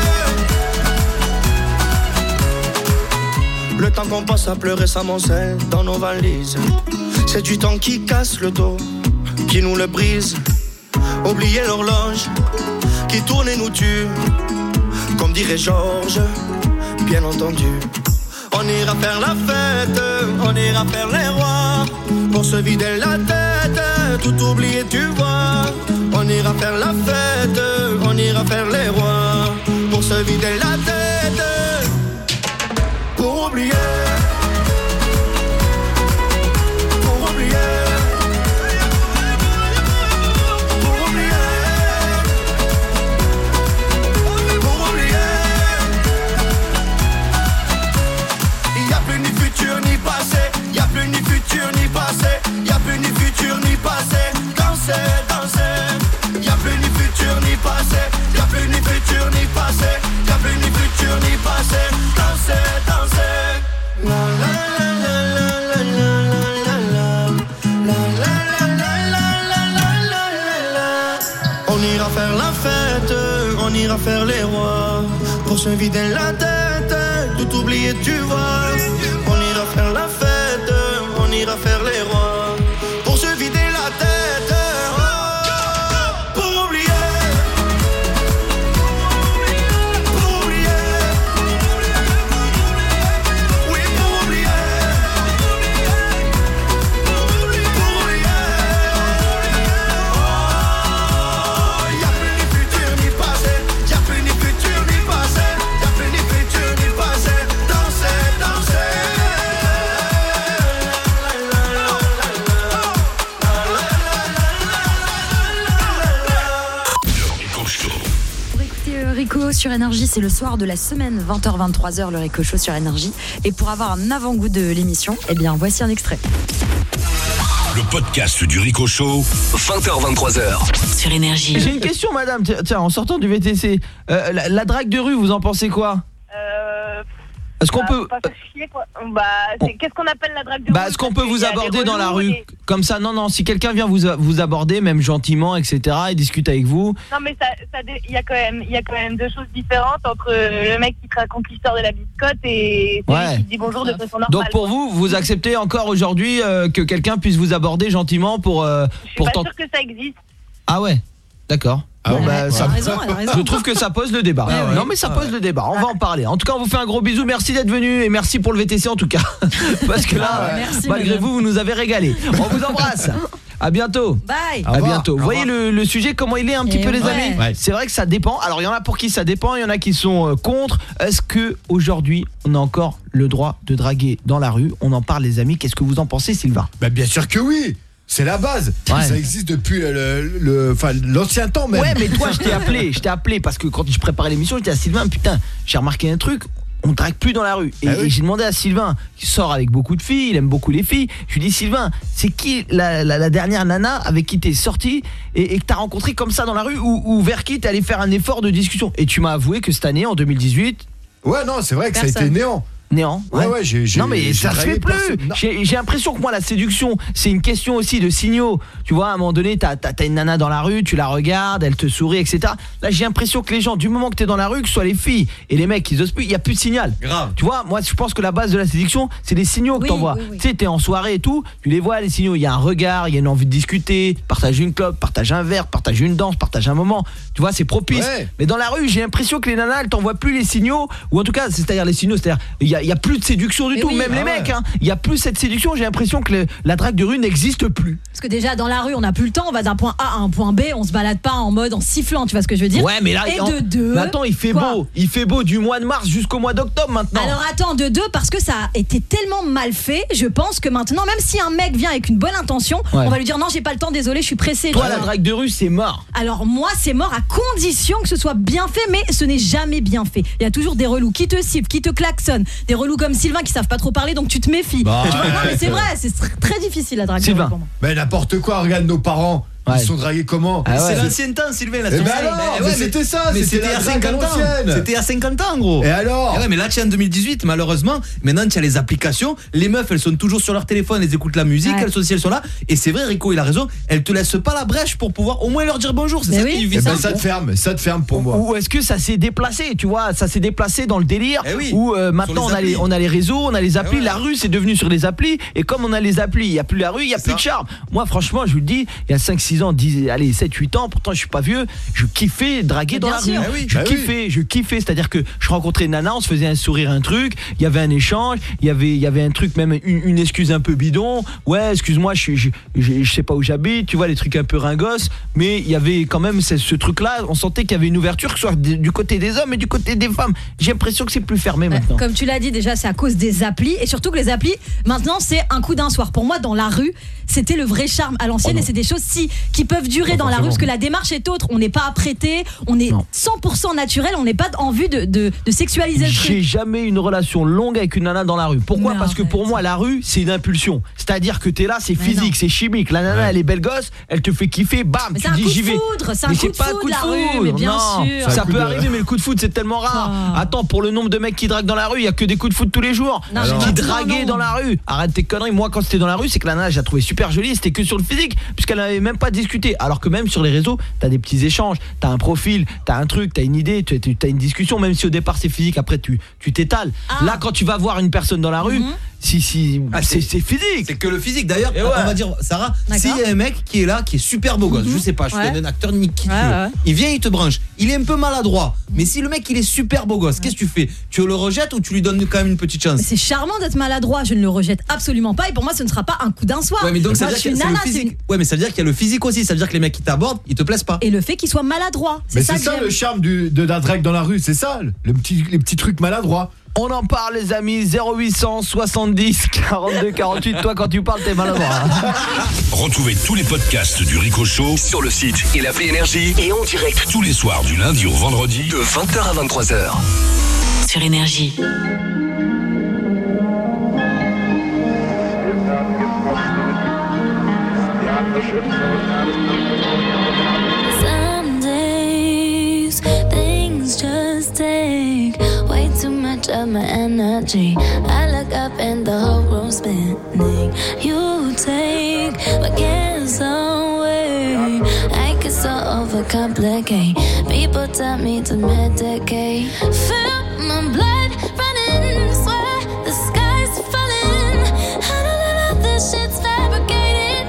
Le temps qu'on passe à pleurer s'amoncelle dans nos valises. C'est du temps qui casse le dos, qui nous le brise. Oublier l'horloge qui tourne et nous tue, comme dirait Georges, bien entendu. On ira faire la fête, on ira faire les rois, pour se vider la tête, tout oublier tu vois. On ira faire la fête, on ira faire les rois, pour se vider la tête, pour oublier. Pour oublier. Pour oublier. Pour oublier. Il n'y a plus ni futur ni passé, il n'y a plus ni futur ni passé, il n'y a plus ni futur ni passé. Danser, danser. Il n'y a plus ni futur ni passé, il n'y a plus ni futur ni passé, il n'y a plus ni futur ni passé. Danser, danser. La la la la la la la la la. On ira faire la fête, on ira faire les rois, pour se vider la tête, tout oublier tu vois. On ira faire la fête, on ira faire les rois, pour se vider la tête, oh, pour oublier. Pour oublier. Oui, pour oublier. Pour oublier. Oh, y'a plus ni futur ni passé, y'a plus ni futur ni passé, y'a plus ni futur ni passé. Danser, danser. Pour écouter Rico sur Énergie, c'est le soir de la semaine, 20h-23h, le Rico Show sur Énergie. Et pour avoir un avant-goût de l'émission, eh bien, voici un extrait. Le podcast du Rico Show, 20h-23h. Sur Énergie. J'ai une question, madame. Tiens, en sortant du VTC, la drague de rue, vous en pensez quoi? Est-ce qu'on peut Pas faire chier, quoi. Qu'est-ce qu'on appelle la drague de rue? est-ce qu'on peut vous aborder dans la rue comme ça? Non, si quelqu'un vient vous aborder, même gentiment, etc., et discute avec vous. Non, mais il y a quand même deux choses différentes entre le mec qui te raconte l'histoire de la biscotte et celui qui te dit bonjour de façon normale. Donc pour vous acceptez encore aujourd'hui que quelqu'un puisse vous aborder gentiment pour Je suis pas sûre que ça existe. Ah ouais, d'accord. Elle a raison. Je trouve que ça pose le débat. Ouais. Non mais ça pose le débat, on va en parler. En tout cas, on vous fait un gros bisou, merci d'être venu et merci pour le VTC en tout cas. Parce que là, Merci, malgré vous nous avez régalé. On vous embrasse. À bientôt. Bye. À bientôt. Vous voyez le sujet comment il est un petit peu les amis. C'est vrai que ça dépend. Alors il y en a pour qui ça dépend, il y en a qui sont contre. Est-ce que aujourd'hui on a encore le droit de draguer dans la rue? On en parle les amis. Qu'est-ce que vous en pensez, Sylvain? Bah bien sûr que oui. C'est la base. Ça existe depuis l'ancien temps même. Ouais, mais toi je t'ai appelé parce que quand je préparais l'émission, j'étais à Sylvain, putain, j'ai remarqué un truc, on drague plus dans la rue. Et j'ai demandé à Sylvain, qui sort avec beaucoup de filles, il aime beaucoup les filles. Je lui dis Sylvain, c'est qui la dernière nana avec qui t'es sorti et que t'as rencontré comme ça dans la rue ou vers qui t'es allé faire un effort de discussion? Et tu m'as avoué que cette année, en 2018... Ouais, non, c'est vrai que ça a été néant. Néant. Ouais, non mais ça se fait plus. J'ai l'impression que moi la séduction, c'est une question aussi de signaux. Tu vois, à un moment donné, t'as une nana dans la rue, tu la regardes, elle te sourit, etc. Là, j'ai l'impression que les gens, du moment que t'es dans la rue, que ce soit les filles et les mecs, ils osent plus, il y a plus de signal. Grave. Tu vois, moi, je pense que la base de la séduction, c'est les signaux que t'envoies. Tu sais, t'es en soirée et tout, tu les vois les signaux. Il y a un regard, il y a une envie de discuter, partager une clope, partager un verre, partager une danse, partager un moment. Tu vois, c'est propice. Mais dans la rue, j'ai l'impression que les nanas, elles t'envoient plus les signaux, ou en tout cas, c'est-à-dire les signaux, c'est-à-dire il y a plus de séduction du tout, même les mecs, il y a plus cette séduction, j'ai l'impression que la drague de rue n'existe plus. Parce que déjà dans la rue, on n'a plus le temps, on va d'un point A à un point B, on se balade pas en mode en sifflant, tu vois ce que je veux dire? Ouais, mais là de deux. Mais attends, il fait beau du mois de mars jusqu'au mois d'octobre maintenant. Alors attends, de deux parce que ça a été tellement mal fait, je pense que maintenant même si un mec vient avec une bonne intention, on va lui dire non, j'ai pas le temps, désolé, je suis pressé. Toi la drague de rue, c'est mort. Alors moi, c'est mort à condition que ce soit bien fait, mais ce n'est jamais bien fait. Il y a toujours des relous qui te sifflent, qui te klaxonnent, des relous comme Sylvain qui savent pas trop parler, donc tu te méfies. Tu vois, non mais c'est vrai, c'est très difficile la drague de rue pour moi. Mais n'importe quoi, regarde nos parents. Ils sont dragués comment? C'est l'ancien temps, Sylvain. C'était ça. Mais c'était à 50 ans. C'était à 50 ans, gros. Et alors? Mais là, tu es en 2018, malheureusement. Maintenant, tu as les applications. Les meufs, elles sont toujours sur leur téléphone, elles écoutent la musique, elles sont si elles sont là. Et c'est vrai, Rico, il a raison. Elles te laissent pas la brèche pour pouvoir au moins leur dire bonjour. C'est ça qui vit. Ça te ferme pour moi. Ou est-ce que ça s'est déplacé? Tu vois, ça s'est déplacé dans le délire. Où maintenant on a les réseaux, on a les applis. La rue, c'est devenu sur les applis. Et comme on a les applis, il y a plus la rue, il y a plus de charme. Moi, franchement, je vous le dis, il y a 5-6 ans, allez, 7-8 ans, pourtant je suis pas vieux, je kiffais draguer dans la rue. Je kiffais, c'est-à-dire que je rencontrais une nana, on se faisait un sourire, un truc, il y avait un échange, il y avait un truc, même une excuse un peu bidon. Ouais, excuse-moi, je sais pas où j'habite, tu vois, les trucs un peu ringos, mais il y avait quand même ce truc-là, on sentait qu'il y avait une ouverture, que ce soit du côté des hommes et du côté des femmes. J'ai l'impression que c'est plus fermé maintenant. Comme tu l'as dit déjà, c'est à cause des applis, et surtout que les applis, maintenant c'est un coup d'un soir. Pour moi, dans la rue, c'était le vrai charme à l'ancienne, et c'est des choses qui peuvent durer dans la rue, parce que la démarche est autre, on n'est pas apprêté, on est 100% naturel, on n'est pas en vue de sexualiser le truc. J'ai jamais eu une relation longue avec une nana dans la rue. Pourquoi? Parce que pour moi la rue c'est une impulsion, c'est-à-dire que t'es là, c'est physique, c'est chimique. La nana elle est belle gosse, elle te fait kiffer, bam, tu dis j'y vais. C'est un coup de foudre la rue, mais bien sûr. Ça peut arriver, mais le coup de foudre c'est tellement rare. Attends, pour le nombre de mecs qui draguent dans la rue, il y a que des coups de foudre tous les jours. Qui draguaient dans la rue. Arrête tes conneries. Moi quand c'était dans la rue, c'est que la nana je la trouvais super jolie, c'était que sur le physique, puisqu'elle avait même pas discuté. Alors que même sur les réseaux, t'as des petits échanges, t'as un profil, t'as un truc, t'as une idée, t'as une discussion, même si au départ c'est physique, après tu t'étales. Là quand tu vas voir une personne dans la rue, c'est physique. C'est que le physique. D'ailleurs, on va dire, Sarah, s'il y a un mec qui est là, qui est super beau gosse, je sais pas, je suis un acteur ni qui tu veux. Il vient, il te branche. Il est un peu maladroit, mais si le mec il est super beau gosse, qu'est-ce que tu fais? Tu le rejettes ou tu lui donnes quand même une petite chance? C'est charmant d'être maladroit, je ne le rejette absolument pas, et pour moi ce ne sera pas un coup d'un soir. Ouais, mais donc ça veut dire qu'il y a le physique. Ouais, mais ça veut dire qu'il y a le physique aussi, ça veut dire que les mecs qui t'abordent, ils te plaisent pas. Et le fait qu'il soit maladroit. Mais c'est ça le charme de la drague dans la rue, c'est ça, les petits trucs maladroits. On en parle les amis, 0800 70 42 48. Toi quand tu parles t'es maladroit. Retrouvez tous les podcasts du Rico Show sur le site et l'appli Énergie et en direct tous les soirs du lundi au vendredi de 20h à 23h. Sur Énergie. Some days things just take way too much much of my energy. I look up and the whole room's spinning. You take my cares away. I get so overcomplicate. People tell me to medicate. Feel my blood running, swear the sky's falling. I don't know this shit's fabricated.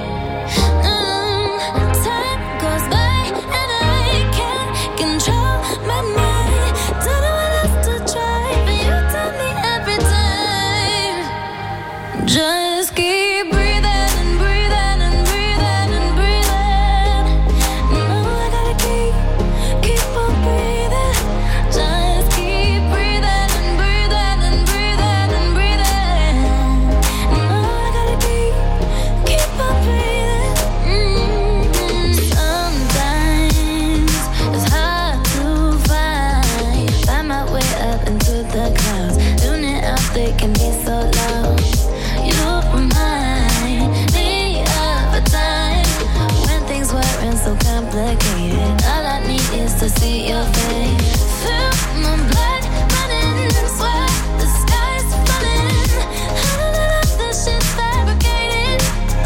Time goes by and I can't control my mind. Don't know what else to try, but you tell me every time. Just keep breathing and breathing and breathing and breathing. No, I gotta keep on breathing. Just keep breathing and breathing and breathing and breathing. No, I gotta keep on breathing. Sometimes it's hard to find my way up into the clouds. Tuning out, they can be so loud. You remind me of a time when things weren't so complicated. All I need is to see your face. Feel my blood running, swear the sky's falling. I don't know if this shit's fabricated.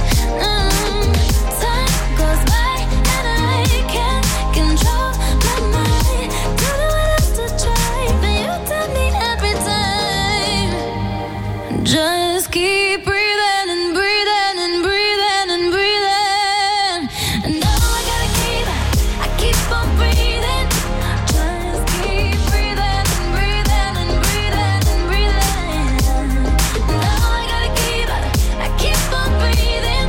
Time goes by and I can't control my mind. Don't know what else to try, but you tell me every time. Just keep breathing and breathing and breathing and breathing. And now I gotta keep on breathing. Just keep breathing and breathing and breathing and breathing. Now I gotta keep on breathing.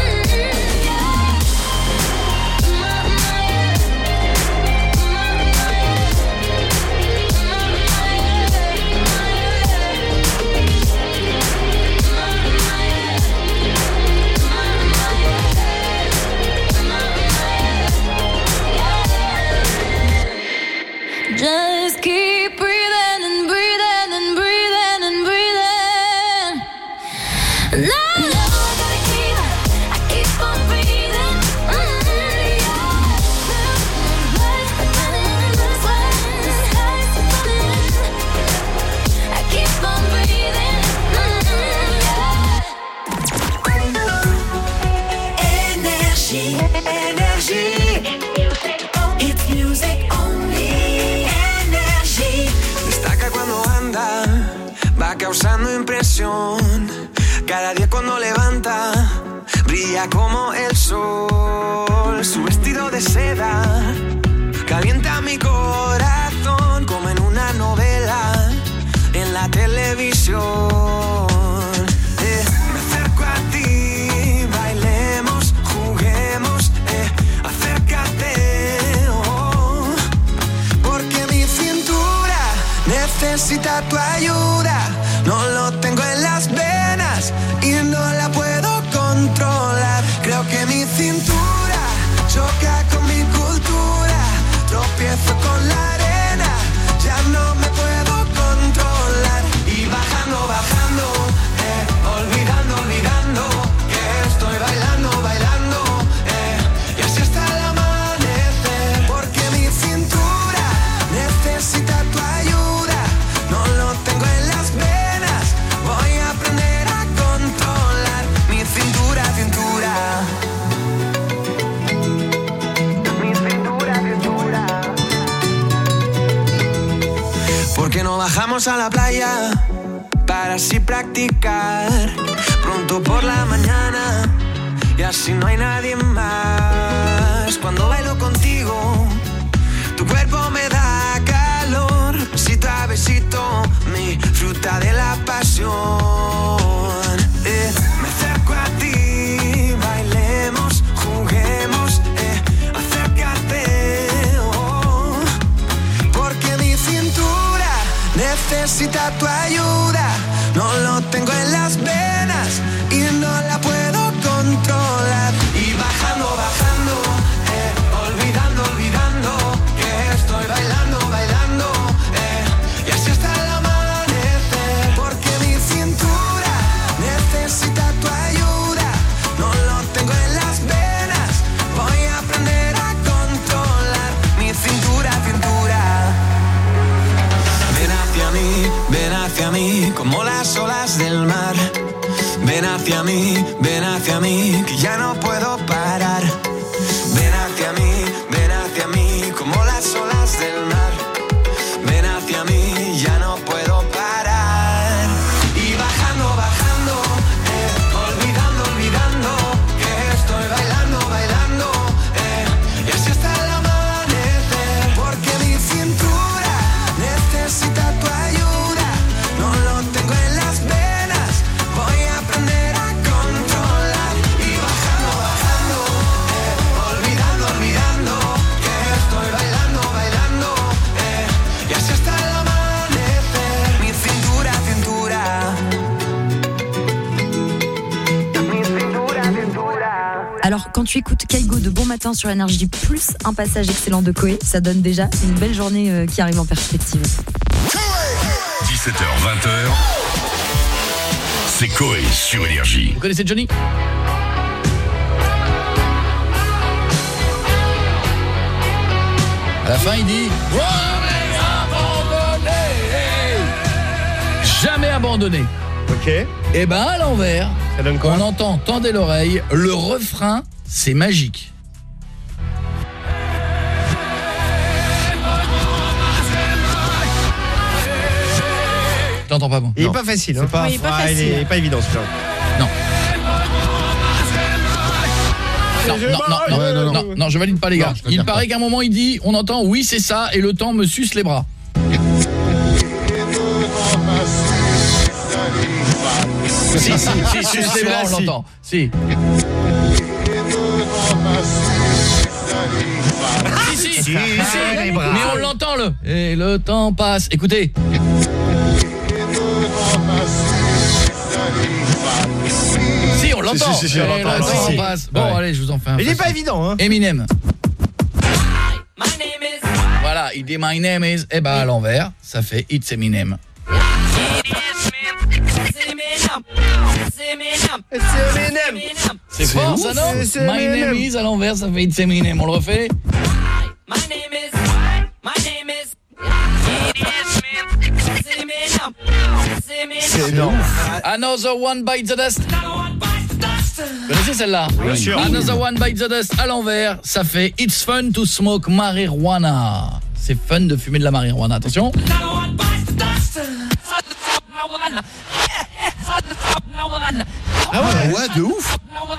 Just keep breathing and breathing and breathing and breathing. No, I gotta keep on breathing. I keep on breathing. Énergie, énergie. It's music only. Énergie. Destaca cuando anda, va causando impresión. Cada día cuando levanta, brilla como el sol. Su vestido de seda calienta mi corazón como en una novela en la televisión. Me acerco a ti, bailemos, juguemos, acércate, oh, porque mi cintura necesita tu ayuda. No lo tengo en las venas y no la puedo controlar. Creo que mi cintura choca con mi cultura. Tropiezo con la arena, ya no me puedo controlar. Y bajando, bajando, olvidando, olvidando que estoy bailando, bailando, y así hasta el amanecer. Porque mi cintura necesita tu ayuda. No lo tengo en las venas, voy a aprender a controlar mi cintura, cintura. Mi cintura, cintura. Porque no bajamos a la playa para así practicar pronto por la mañana y así no hay nadie más. Cuando bailo contigo, tu cuerpo me da calor. Besito a besito, mi fruta de la pasión. Me acerco a ti, bailemos, juguemos, acércate, oh, porque mi cintura necesita tu ayuda. No lo tengo en las venas y no la puedo controlar. Y bajando, bajando, olvidando, olvidando que estoy bailando, bailando, y así hasta el amanecer. Porque mi cintura necesita tu ayuda. No lo tengo en las venas, voy a aprender a controlar mi cintura, cintura. Ven hacia mí, ven como las olas del mar. Ven hacia mí, que ya no puedo parar. Ven hacia mí, como las olas del mar. Ven hacia mí, ya no puedo parar. Y bajando, bajando, olvidando, olvidando, que estoy bailando, bailando, y así hasta el amanecer. Porque mi cintura necesita tu ayuda, no lo tengo en las venas, voy a aprender a controlar. Y bajando, bajando, olvidando, olvidando, que estoy bailando, bailando, y así hasta el amanecer. Mi cintura, cintura. Alors, quand tu écoutes Kaigo de Bon Matin sur Énergie plus un passage excellent de Koé, ça donne déjà une belle journée qui arrive en perspective. 17h, 20h, c'est Koé sur Énergie. Vous connaissez Johnny ? À la fin, il dit jamais abandonné. Ok. Et ben à l'envers, ça donne quoi ? On entend, tendez l'oreille, le refrain, c'est magique. T'entends pas bon. Il est pas facile, hein. C'est pas, il est pas évident celui-là. Non. Non, je valide pas les gars. Il paraît qu'à un moment il dit, on entend oui c'est ça et le temps me suce les bras. Si, suce les bras, on l'entend. Si. Si, mais on l'entend le. Et le temps passe. Écoutez. Si, on l'entend. Si, on l'entend. Le temps passe. Bon, allez, je vous en fais un. Il est pas évident, hein. Eminem. Voilà, il dit my name is. Eh ben à l'envers, ça fait It's Eminem. C'est fort ça, non? My name is à l'envers, ça fait It's Eminem. On le refait? My name is c'est énorme. Another One Bites the Dust. Vous connaissez celle-là? Bien sûr. Another One Bites the Dust à l'envers, ça fait It's fun to smoke marijuana. C'est fun de fumer de la marijuana, attention. Ah ouais, de ouf.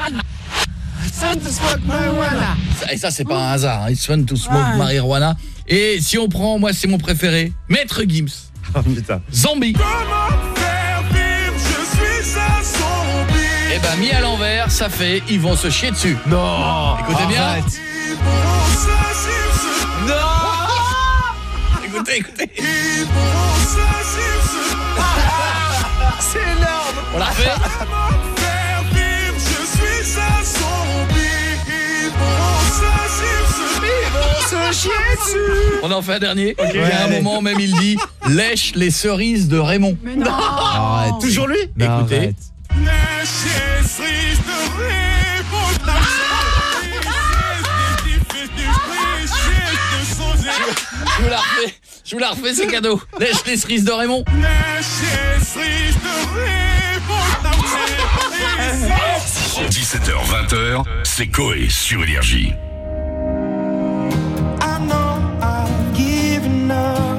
Et ça c'est pas un hasard, hein. It's fun to smoke marijuana. Et si on prend, moi c'est mon préféré, Maître Gims. Oh putain. Zombie. Et ben mis à l'envers, ça fait ils vont se chier dessus. Non. Écoutez bien. Arrête. Non. Écoutez. C'est énorme. On la refait. On en fait un dernier. Okay. Il y a un moment même il dit lèche les cerises de Raymond. Mais non. Arrête. Toujours lui. Écoutez. Arrête. Lèche les cerises de Raymond. Je vous la refais, c'est cadeau. Lèche les cerises de Raymond. Lèche les cerises de Raymond. 17h, 20h, c'est Koé sur Énergie. I know I've given up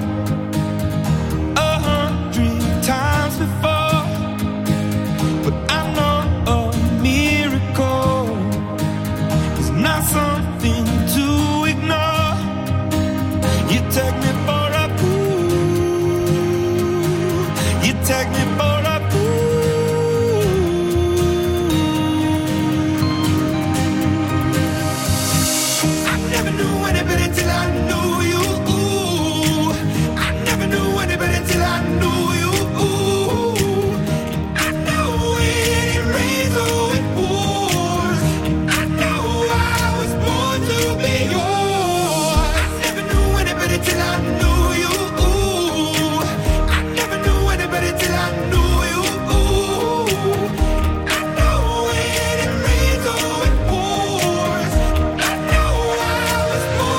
100 times before, but I know a miracle is not something to ignore. You take me for a fool. You take me for a fool. I never knew anybody till I knew you. I never knew anybody till I knew you. I know it rains or it pours. I know I was born to be yours. I never knew anybody till I knew you. I never knew anybody till I knew you. I know it rains or it pours. I know I was born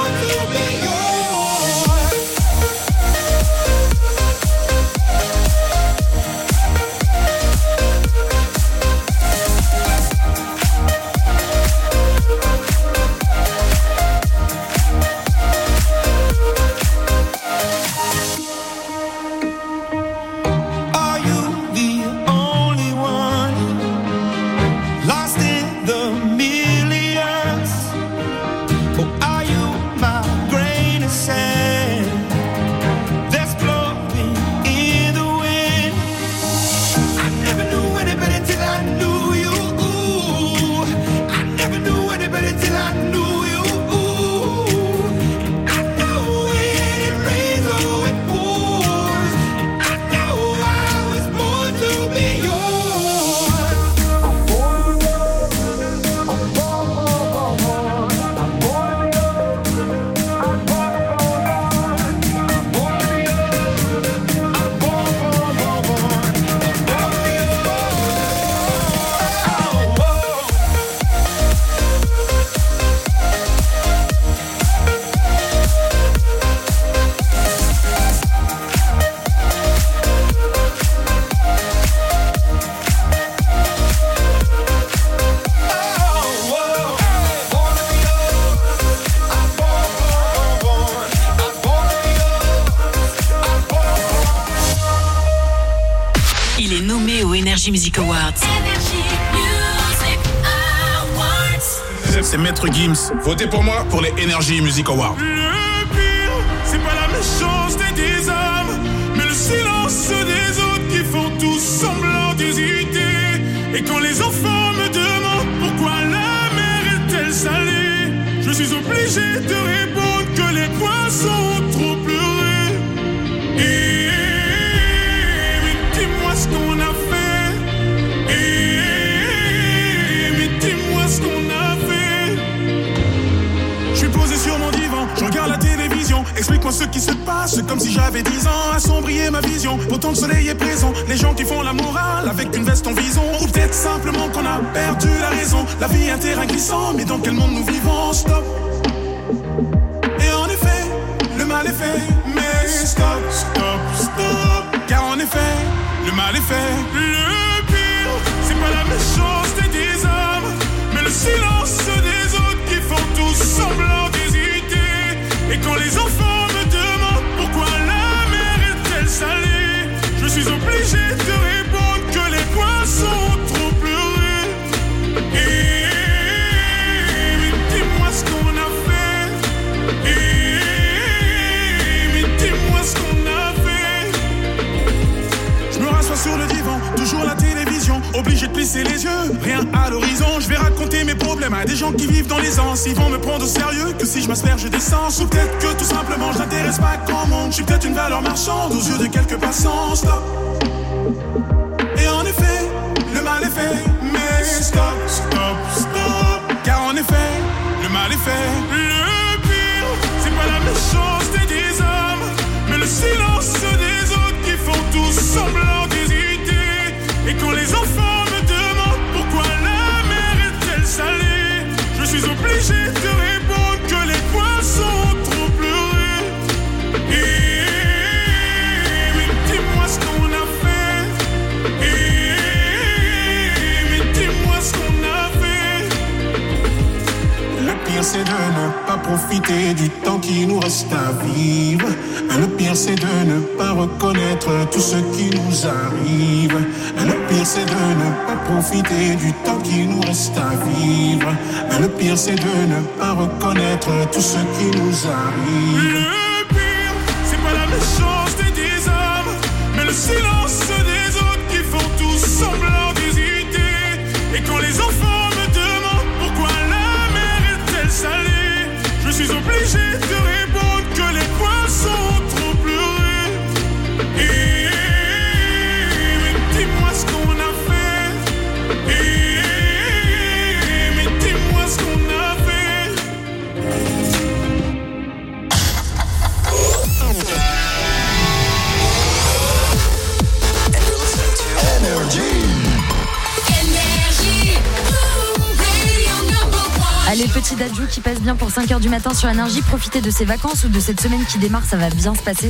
Energy Music Awards. C'est Maître Gims. Votez pour moi pour les Energy Music Awards. Le pire, c'est pas la méchanceté des hommes, mais le silence des autres qui font tous semblant d'hésiter. Et quand les enfants me demandent pourquoi la mer est-elle salée, je suis obligé de répondre que les poissons ont trop pleuré. Et mais dis-moi ce qu'on a fait. Mais dis-moi ce qu'on a fait. Je suis posé sur mon divan, je regarde la télévision. Explique-moi ce qui se passe, comme si j'avais 10 ans. Assombrir ma vision, pourtant le soleil est présent. Les gens qui font la morale avec une veste en vison. Ou peut-être simplement qu'on a perdu la raison. La vie est un terrain glissant, mais dans quel monde nous vivons? Stop. Et en effet, le mal est fait. Mais stop, stop, stop. Car en effet, le mal est fait. Le pire, c'est pas la méchanceté des hommes, mais le silence des autres qui font tous semblant d'hésiter. Et quand les enfants me demandent pourquoi la mer est-elle salée, je suis obligé de répondre que les poissons ont trop pleuré. Et mais dis-moi ce qu'on a fait. Mais dis-moi ce qu'on a fait. Je me rassois sur le divan, toujours la télévision, obligé de plisser les yeux, rien à l'horizon. Je vais raconter mes problèmes à des gens qui vivent dans l'aisance. Ils vont me prendre au sérieux que si je m'asperge d'essence. Ou peut-être que tout simplement je n'intéresse pas grand monde. Je suis peut-être une valeur marchande aux yeux de quelques passants. Stop. Et en effet, le mal est fait. Mais stop, stop, stop. Car en effet, le mal est fait. Le pire, c'est pas la méchanceté des hommes, mais le silence des autres qui font tous semblant d'hésiter. Et quand les enfants me demandent pourquoi la mer est-elle salée, je suis obligé de répondre que les poissons ont trop pleuré. Et mais dis-moi ce qu'on a fait. Mais dis-moi ce qu'on a fait. Le pire c'est de ne pas profiter du temps qui nous reste à vivre. Le pire c'est de ne pas reconnaître tout ce qui nous arrive. Le pire c'est de ne pas profiter du temps qui nous reste à vivre. Le pire c'est de ne pas reconnaître tout ce qui nous arrive. Le pire, c'est pas la méchanceté des hommes, mais le silence des autres qui font tous semblant d'hésiter. Et quand les enfants me demandent pourquoi la mer est-elle salée, je suis obligé de répondre que les poissons ont trop pleuré. Et mais dis-moi ce qu'on a fait. Mais dis-moi ce qu'on a fait. Allez, petit Dadju qui passe bien pour 5h du matin sur Énergie. Profitez de ces vacances ou de cette semaine qui démarre, ça va bien se passer.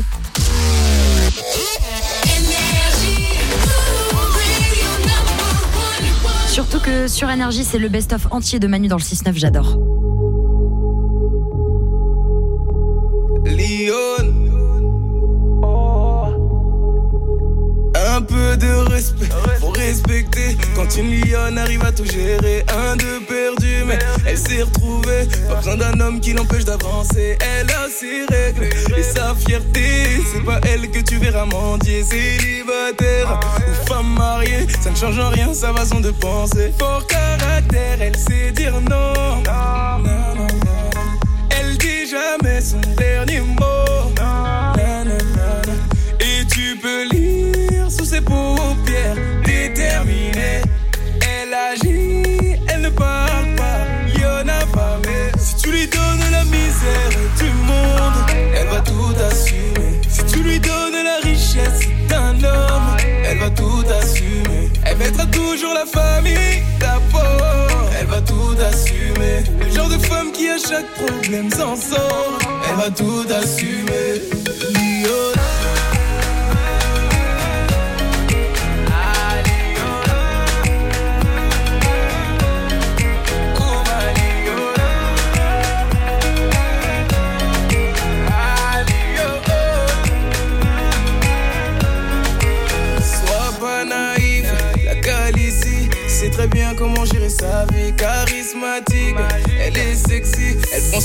Surtout que sur Énergie, c'est le best-of entier de Manu dans le 6-9, j'adore. Lyon. Un peu de respect, faut respecter. Quand une lionne arrive à tout gérer, un de perdu, mais elle s'est retrouvée. Pas besoin d'un homme qui l'empêche d'avancer. Elle a ses règles et sa fierté. C'est pas elle que tu verras mendier. Célibataire ou femme mariée, ça ne change rien sa façon de penser. Fort caractère, elle sait dire non. Elle dit jamais son dernier mot. Et tu peux lire sous ses paupières, déterminée. Elle agit, elle ne parle pas, y'en a pas. Mais si tu lui donnes la misère du monde, elle va tout assumer. Si tu lui donnes la richesse d'un homme, elle va tout assumer. Elle mettra toujours la famille d'abord, elle va tout assumer. Le genre de femme qui à chaque problème s'en sort, elle va tout assumer. Lyon.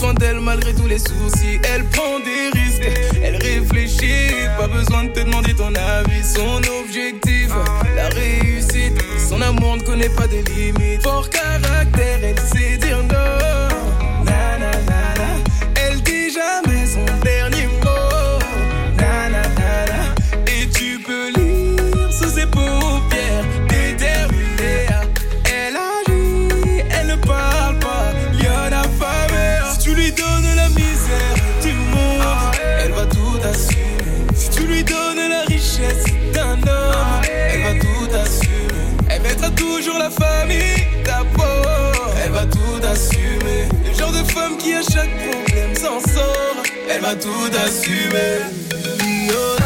soin d'elle malgré tous les soucis. Elle prend des risques, elle réfléchit. Pas besoin de te demander ton avis. Son objectif, la réussite. Son amour ne connaît pas de limites. Fort caractère, elle sait dire non. Na, na, na, na. Elle dit jamais son dernier mot. Na, na, na, na. Et tu peux lire sous ses paupières déterminée. Elle agit, elle ne parle pas, il y en a faveur. Si tu lui donnes la misère du monde, elle va tout assumer. Si tu lui donnes la richesse d'un homme, elle va tout assumer. Elle mettra toujours la famille d'abord. Elle va tout assumer. Le genre de femme qui à chaque problème s'en sort. Elle va tout assumer. Viola.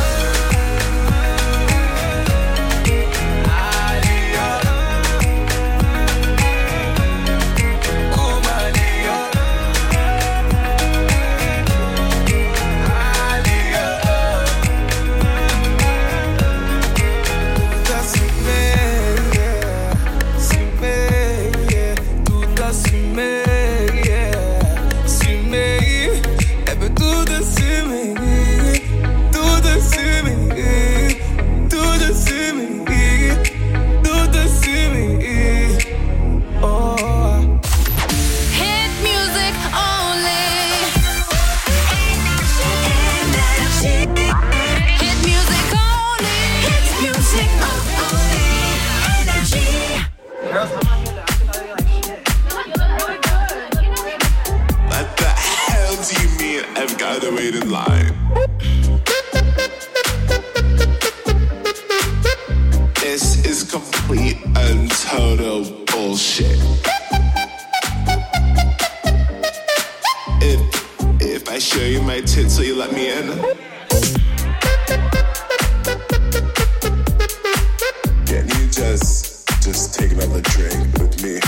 I've got to wait in line. This is complete and total bullshit. If I show you my tits, will you let me in? Can you just take another drink with me?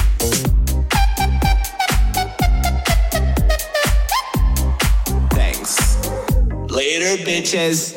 Later, bitches.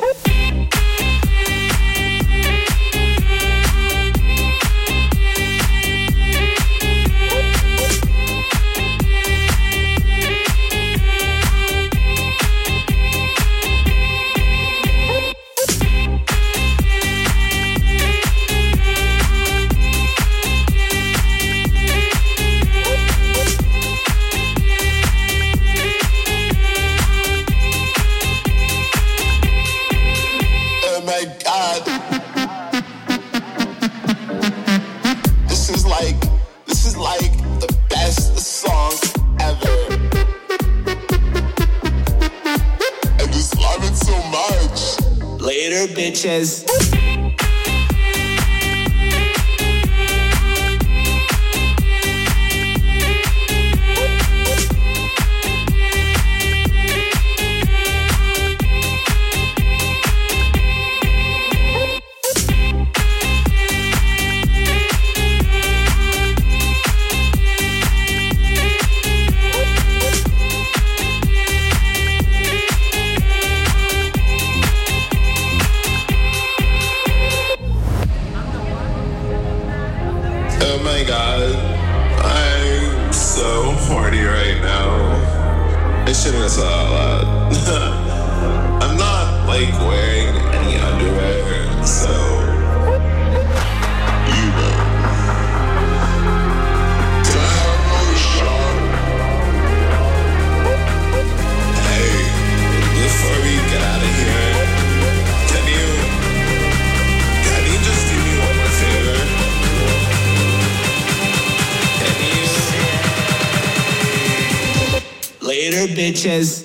Bitches. Bitches.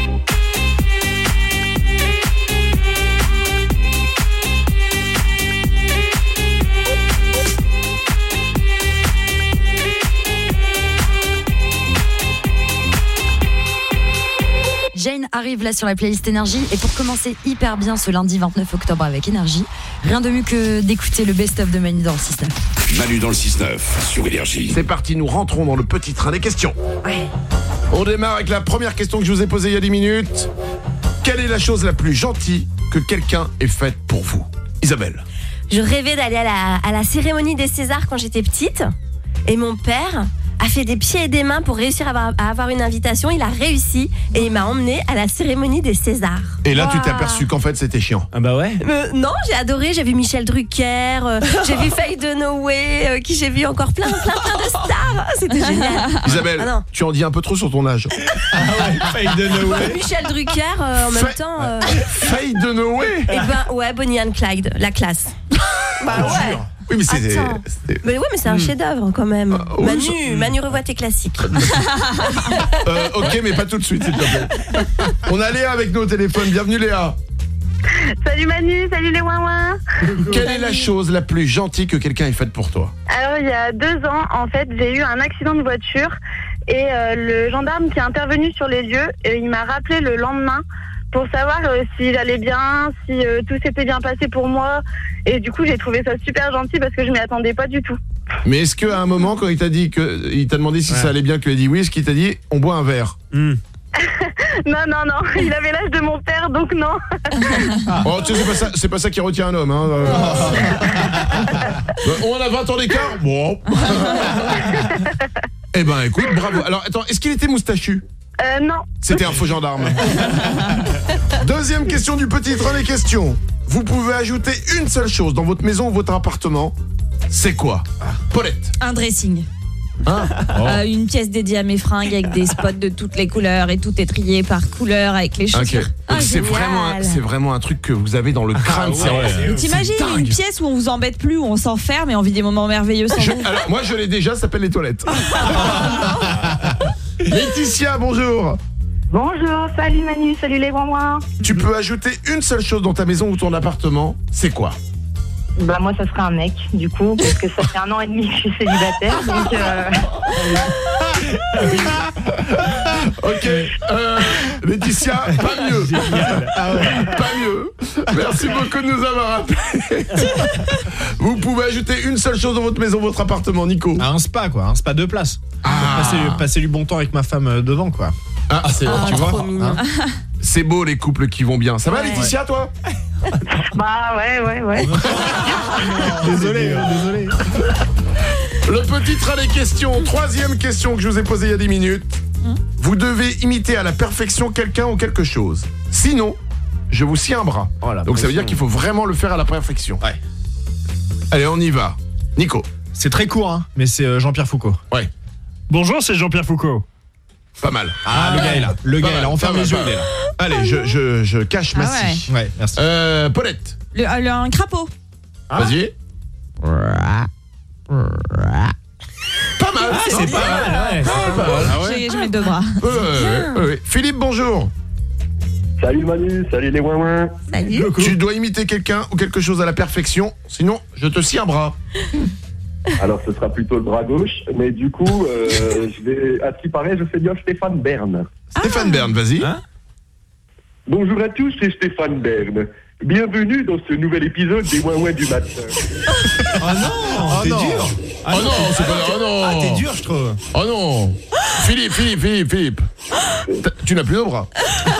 Jane arrive là sur la playlist Énergie et pour commencer hyper bien ce lundi 29 octobre avec Énergie, rien de mieux que d'écouter le best-of de Manu dans le 6-9. Manu dans le 6-9 sur Énergie. C'est parti, nous rentrons dans le petit train des questions. Ouais. On démarre avec la première question que je vous ai posée il y a 10 minutes. Quelle est la chose la plus gentille que quelqu'un ait faite pour vous? Isabelle. Je rêvais d'aller à la cérémonie des Césars quand j'étais petite. Et mon père a fait des pieds et des mains pour réussir à avoir une invitation. Il a réussi et il m'a emmené à la cérémonie des Césars. Et là, tu t'es aperçu qu'en fait, c'était chiant. Ah bah ouais. Non, j'ai adoré. J'ai vu Michel Drucker, j'ai vu Faye Dunaway, qui j'ai vu encore plein de stars. C'était génial. Isabelle, tu en dis un peu trop sur ton âge. Ah ouais, Faye Dunaway. Michel Drucker, en même temps. Faye Dunaway. Eh ben, ouais, Bonnie and Clyde, la classe. Bah ouais. Oui, mais c'est. Mais ouais, mais c'est un chef-d'œuvre quand même. Manu, revois tes classiques. Ok, mais pas tout de suite, s'il te plaît. On a Léa avec nous au téléphone. Bienvenue, Léa. Salut Manu, salut les ouin-ouin. Quelle est la chose la plus gentille que quelqu'un ait faite pour toi? Alors, il y a 2 ans, en fait, j'ai eu un accident de voiture et le gendarme qui est intervenu sur les lieux, il m'a rappelé le lendemain pour savoir si j'allais bien, si tout s'était bien passé pour moi. Et du coup, j'ai trouvé ça super gentil parce que je m'y attendais pas du tout. Mais est-ce qu'à un moment, quand il t'a dit il t'a demandé si ça allait bien, que tu as dit oui, est-ce qu'il t'a dit on boit un verre? Non, il avait l'âge de mon père, donc non. Oh, tu sais, c'est pas ça qui retient un homme. Hein. On a 20 ans d'écart. Bon. Eh ben, écoute, bravo. Alors, attends, est-ce qu'il était moustachu? Non. C'était un faux gendarme. Deuxième question du petit train des questions. Vous pouvez ajouter une seule chose dans votre maison ou votre appartement. C'est quoi? Paulette. Un dressing. Une pièce dédiée à mes fringues avec des spots de toutes les couleurs et tout est trié par couleur avec les chaussures. Donc c'est vraiment un truc que vous avez dans le crâne. Mais t'imagines une pièce où on vous embête plus, où on s'enferme et on vit des moments merveilleux sans vous. Alors moi je l'ai déjà, ça s'appelle les toilettes. Laetitia, bonjour. Bonjour, salut Manu, salut les ouin-ouin. Tu peux ajouter une seule chose dans ta maison ou ton appartement, c'est quoi? Bah moi ça serait un mec du coup parce que ça fait 1 an et demi que je suis célibataire donc Ok, Laetitia, pas mieux. Pas mieux. Merci beaucoup de nous avoir appelés. Vous pouvez ajouter une seule chose dans votre maison, votre appartement, Nico. Un spa quoi, un spa 2 places. Passer du bon temps avec ma femme devant quoi. Tu vois mignon. C'est beau les couples qui vont bien. Ça va Laetitia toi? Bah ouais. Désolé. Le petit train des questions. 3e question que je vous ai posée il y a 10 minutes. Vous devez imiter à la perfection quelqu'un ou quelque chose. Sinon, je vous scie un bras. Donc ça veut dire qu'il faut vraiment le faire à la perfection. Ouais. Allez, on y va. Nico. C'est très court hein, mais c'est Jean-Pierre Foucault. Ouais. Bonjour, c'est Jean-Pierre Foucault. Pas mal. Le gars est là. On ferme les yeux, il est là. Allez, je cache ma scie. Ouais, merci. Paulette. Un crapaud. Vas-y. Pas mal. C'est pas mal. J'ai mes 2 bras. Philippe, bonjour. Salut Manu, salut les ouin-ouin. Salut. Tu dois imiter quelqu'un ou quelque chose à la perfection, sinon je te scie un bras. Alors ce sera plutôt le bras gauche, mais du coup, je vais, à ce qui paraît, je fais bien Stéphane Bern. Stéphane Bern, vas-y. Bonjour à tous, c'est Stéphane Bern. Bienvenue dans ce nouvel épisode des ouin-ouin du matin. Oh non, t'es dur. Oh non, c'est pas... Oh non. T'es dur, je trouve. Oh non. Philippe. Tu n'as plus de bras.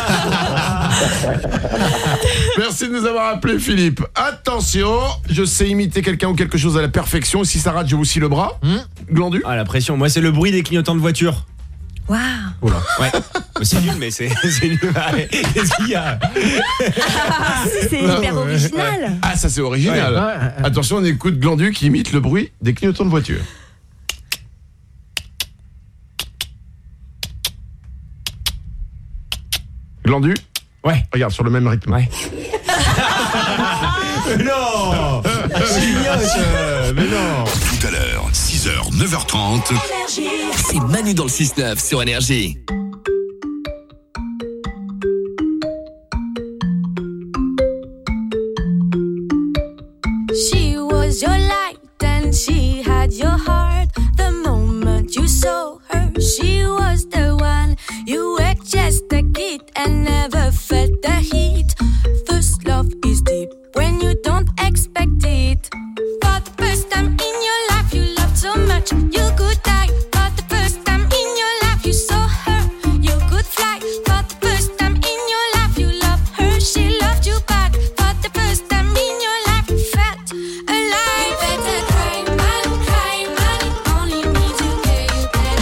Merci de nous avoir appelé Philippe. Attention, je sais imiter quelqu'un ou quelque chose à la perfection. Si ça rate, je vous scie le bras. Glandu. La pression. Moi, c'est le bruit des clignotants de voiture. Waouh. Oula. Ouais. C'est nul, mais c'est nul. Qu'est-ce qu'il y a? C'est hyper original. Ah, ça c'est original. Ouais. Attention, on écoute Glandu qui imite le bruit des clignotants de voiture. Glandu. Ouais. Regarde, sur le même rythme. Ouais. Non. Mais non. Tout à l'heure, 6h, 9h30. C'est Manu dans le 6-9 sur Énergie. She was your light and she had your heart. The moment you saw her, she was the one. You were just a kid and never felt the heat. First love is deep when you don't expect it. For the first time in your life you loved so much you could die. For the first time in your life you saw her, you could fly. For the first time in your life you loved her, she loved you back. For the first time in your life you felt alive. You better cry, man, only me to care. You better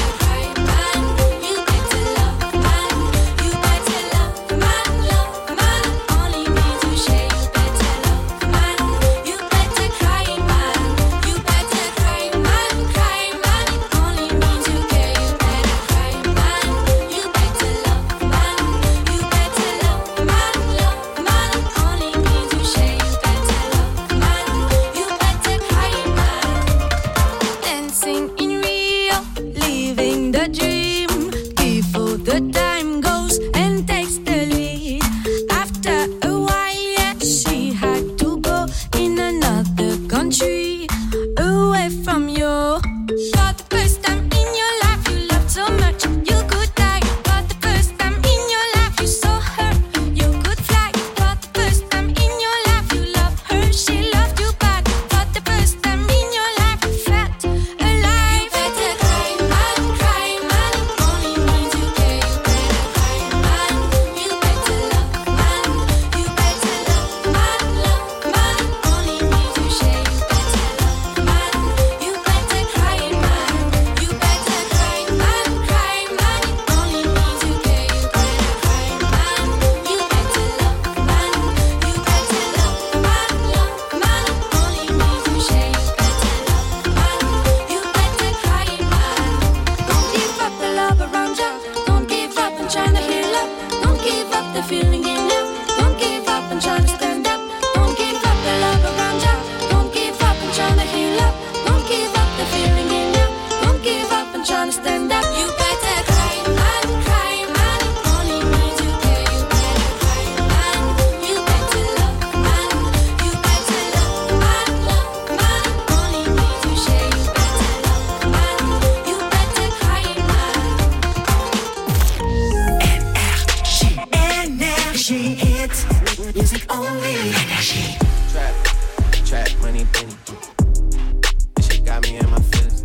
the feeling in you. Don't give up and try to stand up. Don't give up the love around you. Don't give up and try to heal up. Don't give up the feeling in you. Don't give up and try to stand up. You better cry, man, only me to care. You better cry, man, you better love, man, you better love, man, only me to share. You better love, man, you better cry, Energy hits, music only. Energy. Trap, money, penny. This shit got me in my feelings.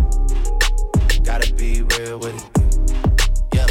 Gotta be real with it. Yeah.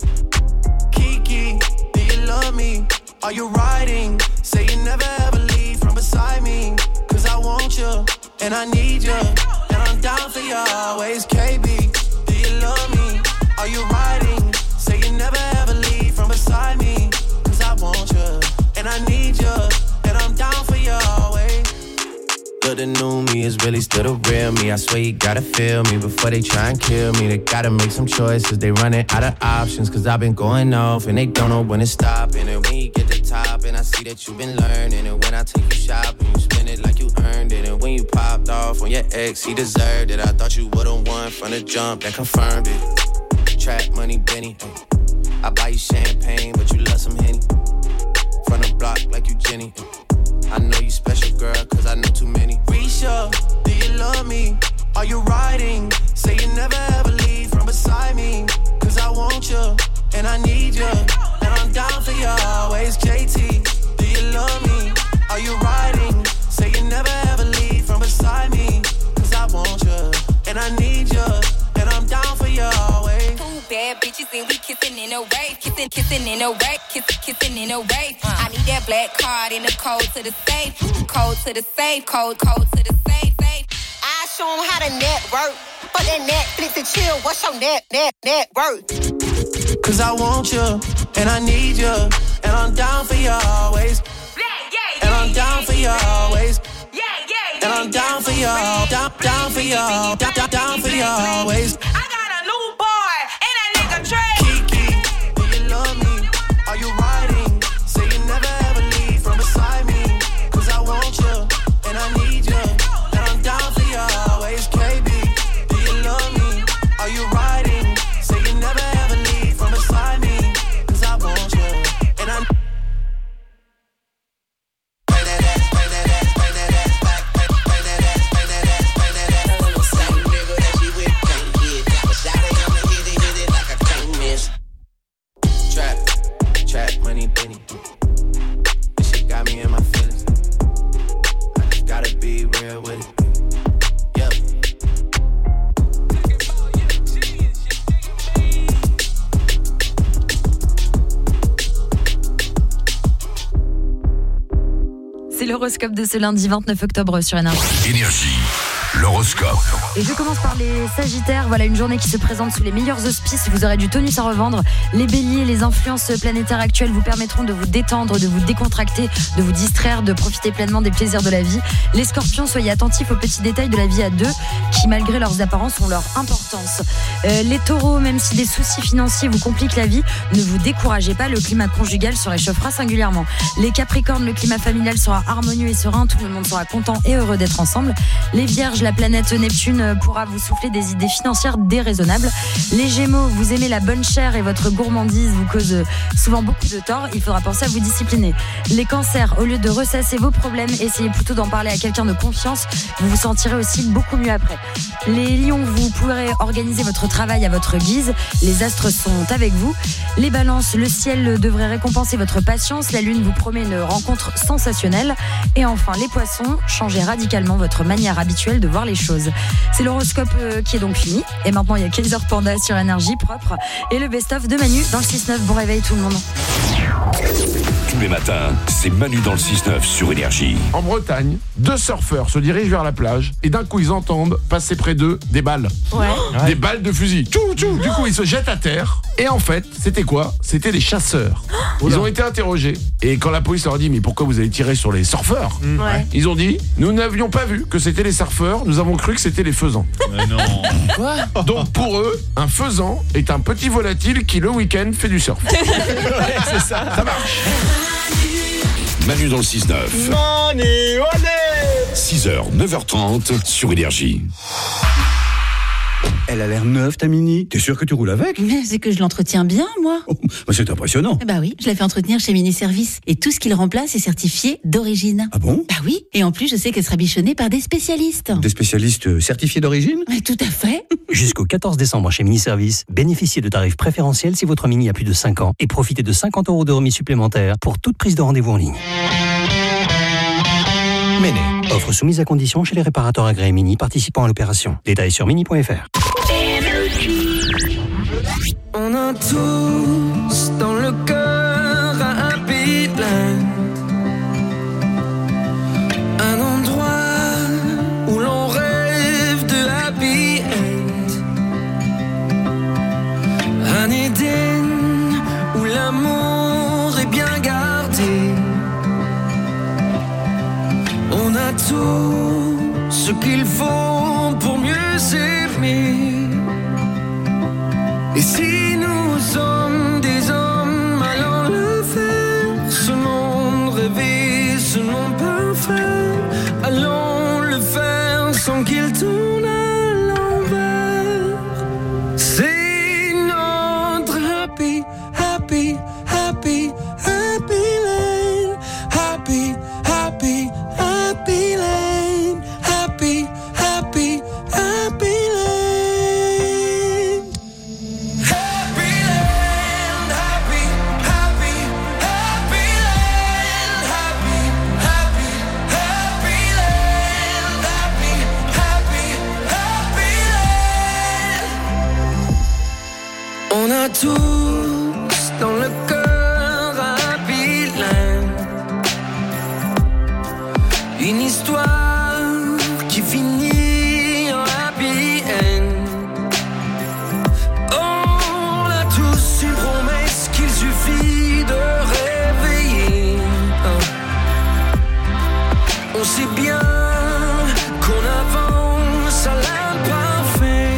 Kiki, do you love me? Are you riding? Say you never ever leave from beside me. Cause I want you, and I need you. And I'm down for you always. KB, do you love me? Are you riding? Say you never ever leave from beside me. Cause I want you, and I need you. And I'm down for you always. Look, the new me is really still the real me. I swear you gotta feel me before they try and kill me. They gotta make some choices, they running out of options. Cause I've been going off and they don't know when to stop. And when you get to top and I see that you've been learning. And when I take you shopping, you spend it like you earned it. And when you popped off on your ex, he deserved it. I thought you would've won from the jump, that confirmed it. Trap money, Benny, I buy you champagne, but you love some Henny. From the block like you Jenny. I know you special, girl, cause I know too many. Risha, do you love me? Are you riding? Say you never ever leave from beside me. Cause I want you, and I need you. And I'm down for you always. JT, do you love me? Are you riding? Say you never ever leave from beside me. Cause I want you, and I need you. And I'm down for you always. Two bad bitches and we kissing in a way. Kissing in a way. Kissing in a way. I need that black card in the code to the safe. Code to the safe. Code to the safe. I show them how to network. For that Netflix and chill, what's your net worth? Cause I want you, and I need you. And I'm down for you always. And I'm down for you always. And I'm down for you, down for you, down for you always. I got a new boy and that nigga Trey. Kiki, do you love me? Are you riding? Say you never ever leave from beside me. Cause I want you, and I need you. And I'm down for you always. KB, do you love me? Are you riding? Say you never ever leave from beside me. Cause I want you, and I Trap, money, penny. This shit got me in my feelings. I just gotta be real with it. Yep. C'est l'horoscope de ce lundi 29 octobre sur Énergie. Énergie, l'horoscope. Et je commence par les Sagittaires. Voilà une journée qui se présente sous les meilleurs auspices. Vous aurez du tonus à revendre. Les Béliers, les influences planétaires actuelles vous permettront de vous détendre, de vous décontracter, de vous distraire, de profiter pleinement des plaisirs de la vie. Les Scorpions, soyez attentifs aux petits détails de la vie à deux qui, malgré leurs apparences, ont leur importance. Les Taureaux, même si des soucis financiers vous compliquent la vie, ne vous découragez pas, le climat conjugal se réchauffera singulièrement. Les Capricornes, le climat familial sera harmonieux et serein, tout le monde sera content et heureux d'être ensemble. Les Vierges, la planète Neptune pourra vous souffler des idées financières déraisonnables. Les Gémeaux, vous aimez la bonne chair et votre gourmandise vous cause souvent beaucoup de tort. Il faudra penser à vous discipliner. Les Cancers, au lieu de ressasser vos problèmes, essayez plutôt d'en parler à quelqu'un de confiance. Vous vous sentirez aussi beaucoup mieux après. Les Lions, vous pourrez organiser votre travail à votre guise. Les astres sont avec vous. Les Balances, le ciel devrait récompenser votre patience. La Lune vous promet une rencontre sensationnelle. Et enfin, les Poissons, changez radicalement votre manière habituelle de voir les choses. C'est l'horoscope qui est donc fini. Et maintenant, il y a Kaiser Panda sur Énergie, propre. Et le best-of de Manu dans le 6-9. Bon réveil tout le monde. Tous les matins, c'est Manu dans le 6-9 sur Énergie. En Bretagne, deux surfeurs se dirigent vers la plage et d'un coup ils entendent passer près d'eux des balles. Ouais. Des balles de fusil. Tchou, tchou. Du coup ils se jettent à terre. Et en fait, c'était quoi? C'était des chasseurs. Ils ont été interrogés. Et quand la police leur a dit mais pourquoi vous avez tiré sur les surfeurs? Ouais. Ils ont dit nous n'avions pas vu que c'était les surfeurs, nous avons cru que c'était les faisans. Non. Quoi? Donc pour eux, un faisan est un petit volatile qui le week-end fait du surf. C'est ça. Ça marche. Manu dans le 6-9. Manu, allez 6h, 9h30 sur Énergie. Elle a l'air neuve, ta Mini. T'es sûr que tu roules avec? Mais c'est que je l'entretiens bien, moi. Oh, c'est impressionnant. Bah oui, je l'ai fait entretenir chez Mini Service. Et tout ce qu'il remplace est certifié d'origine. Ah bon? Bah oui. Et en plus, je sais qu'elle sera bichonnée par des spécialistes. Des spécialistes certifiés d'origine? Mais tout à fait. Jusqu'au 14 décembre chez Mini Service, bénéficiez de tarifs préférentiels si votre Mini a plus de 5 ans et profitez de 50 € de remise supplémentaire pour toute prise de rendez-vous en ligne. Méné. Offre soumise à condition chez les réparateurs agréés Mini participant à l'opération. Détails sur mini.fr. On a tous dans le cœur un happy land, un endroit où l'on rêve de happy end, un Éden où l'amour est bien gardé. On a tout ce qu'il faut pour mieux s'aimer. Et si nous sommes des hommes, allons le faire. Ce monde rêvé, ce monde parfait, allons le faire sans qu'il tourne à l'envers. C'est notre happy, happy, happy, happy land. Happy, happy, happy land. Happy, happy, happy land. On a tous dans le cœur un happy land, une histoire qui finit en happy end. On a tous une promesse qu'il suffit de réveiller. On sait bien qu'on avance à l'imparfait.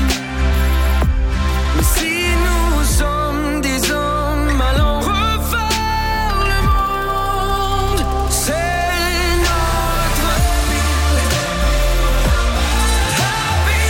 Mais si nous sommes des hommes, allons refaire le monde. C'est notre happy land. Happy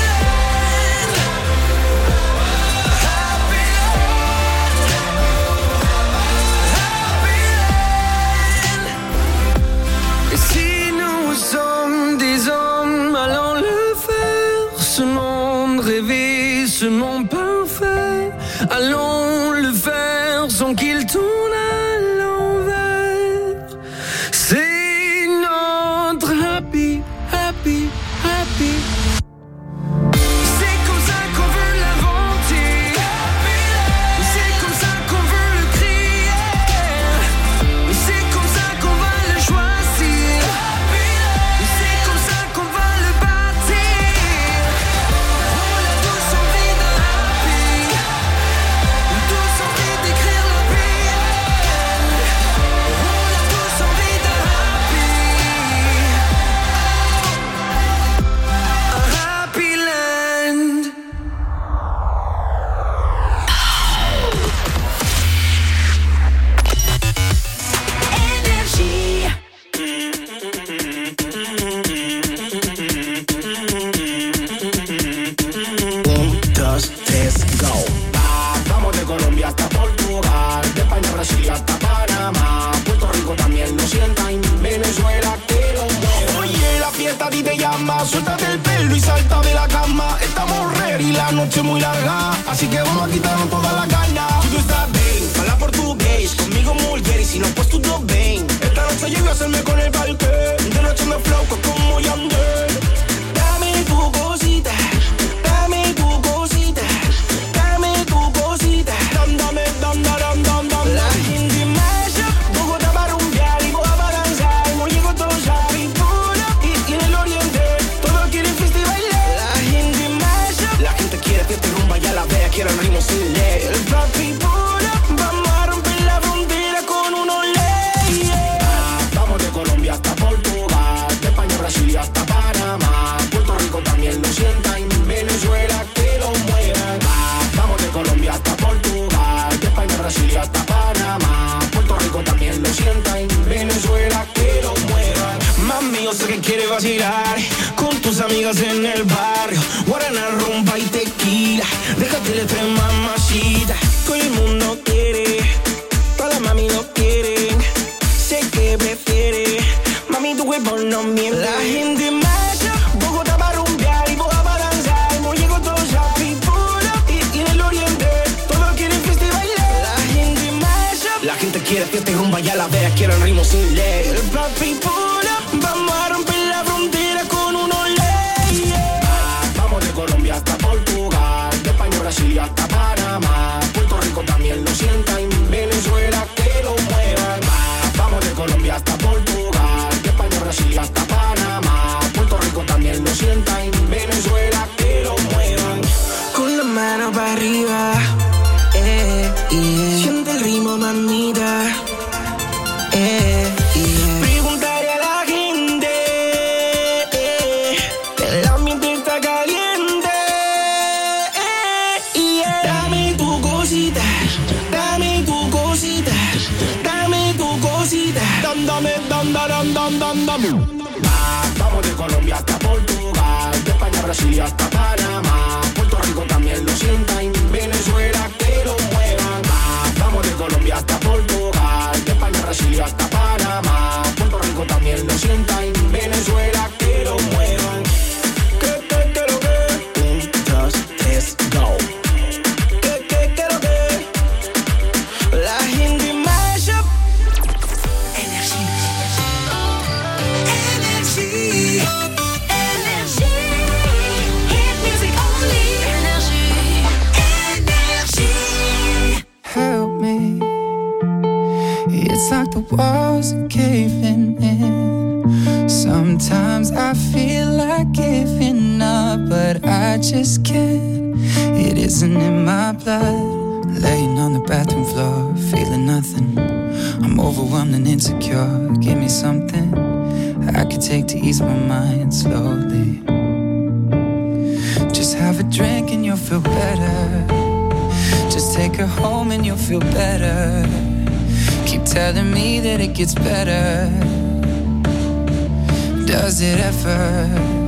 land. Et si nous sommes des hommes, allons le faire. Ce monde rêvé, ce monde parfait, allons le faire sans qu'il tourne à l'envers. C'est notre happy, happy, happy. C'est comme ça qu'on veut l'inventer. C'est comme ça qu'on veut le crier. C'est comme ça qu'on va le choisir. C'est comme ça qu'on va le bâtir. On a tous envie d'un happy, tous envie d'écrire le bien. On a tous envie d'un happy, un happy land. Énergie. Dos, tres, go. Vamos de Colombia hasta Portugal, de España a Brasil y hasta Panamá. Puerto Rico también lo sienta y Venezuela que lo no. Oye, la fiesta a ti te llama, suéltate el pelo y salta de la cama. Estamos ready, la noche muy larga, así que vamos a quitarnos toda la caña. Si tú estás bien, habla portugués, conmigo mulher y si no pues tudo bem. Esta noche yo voy a hacerme con el parque, de noche me flow como Yandel. Dame tu cosita, dame tu cosita, dame tu cosita, dame, dam, dam, dam, dam. La gente masha, Bogotá para rumbear y Boga para danzar. No llego todos a pintura y en el oriente todos quieren fiesta y bailar. La gente masha, la gente quiere fiesta y rumba, ya la vea, quiere el ritmo sin ley. El papi pura, vamos a romper la frontera con unos leyes. Vamos de Colombia hasta vacilar con tus amigas en el barrio. Guarana, rumba y tequila. Déjate el estrés, mamacita. Todo el mundo quiere, todas las mami lo quieren. Sé que prefiere, mami tu cuerpo no miente. La gente marcha, Bogotá va a rumbear y Boga va a danzar. No llego todos a Pipura y en el oriente todos quieren fiesta y bailar. La gente marcha, la gente quiere fiesta y rumba, ya la veas, quieren ritmo sin ley. El papi pura, vamos a romper la frontera con unos leyes. Vamos de Colombia hasta Portugal, de España a Brasil y hasta Panamá. Puerto Rico también lo sienta, en Venezuela que lo muevan. Vamos de Colombia hasta Portugal, de España a Brasil y hasta Panamá. Puerto Rico también lo sienta, en Venezuela que lo muevan. Con la mano para arriba, siente el ritmo, mamita. Preguntaré a la gente, el ambiente está caliente. Dame tu cosita, dame tu cosita, dame tu cosita. Dame. Vamos de Colombia hasta Portugal, de España a Brasil y hasta Panamá. Puerto Rico también lo sienta, en Venezuela que lo muevan. Vamos de Colombia hasta Portugal, de España a Brasil y hasta Panamá. Puerto Rico también lo sienta, en Venezuela que lo muevan. Que lo que. 1, 2, 3, go. Que lo que. La gente mashup. Energy. Hit music only. Energy. Help me. It's like the walls are caving in. Sometimes I feel like giving up, but I just can't. It isn't in my blood. Laying on the bathroom floor, feeling nothing. I'm overwhelmed and insecure. Give me something I could take to ease my mind slowly. Just have a drink and you'll feel better. Just take her home and you'll feel better. Keep telling me that it gets better. Does it ever?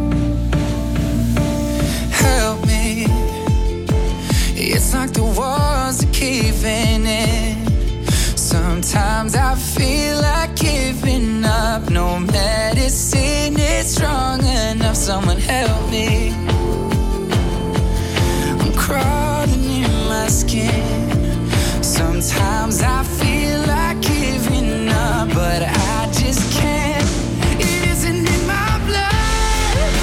Help me. It's like the walls are caving in. Sometimes I feel like giving up. No medicine is strong enough. Someone help me. I'm crawling in my skin. Sometimes I feel like giving up, but I just can't. It isn't in my blood.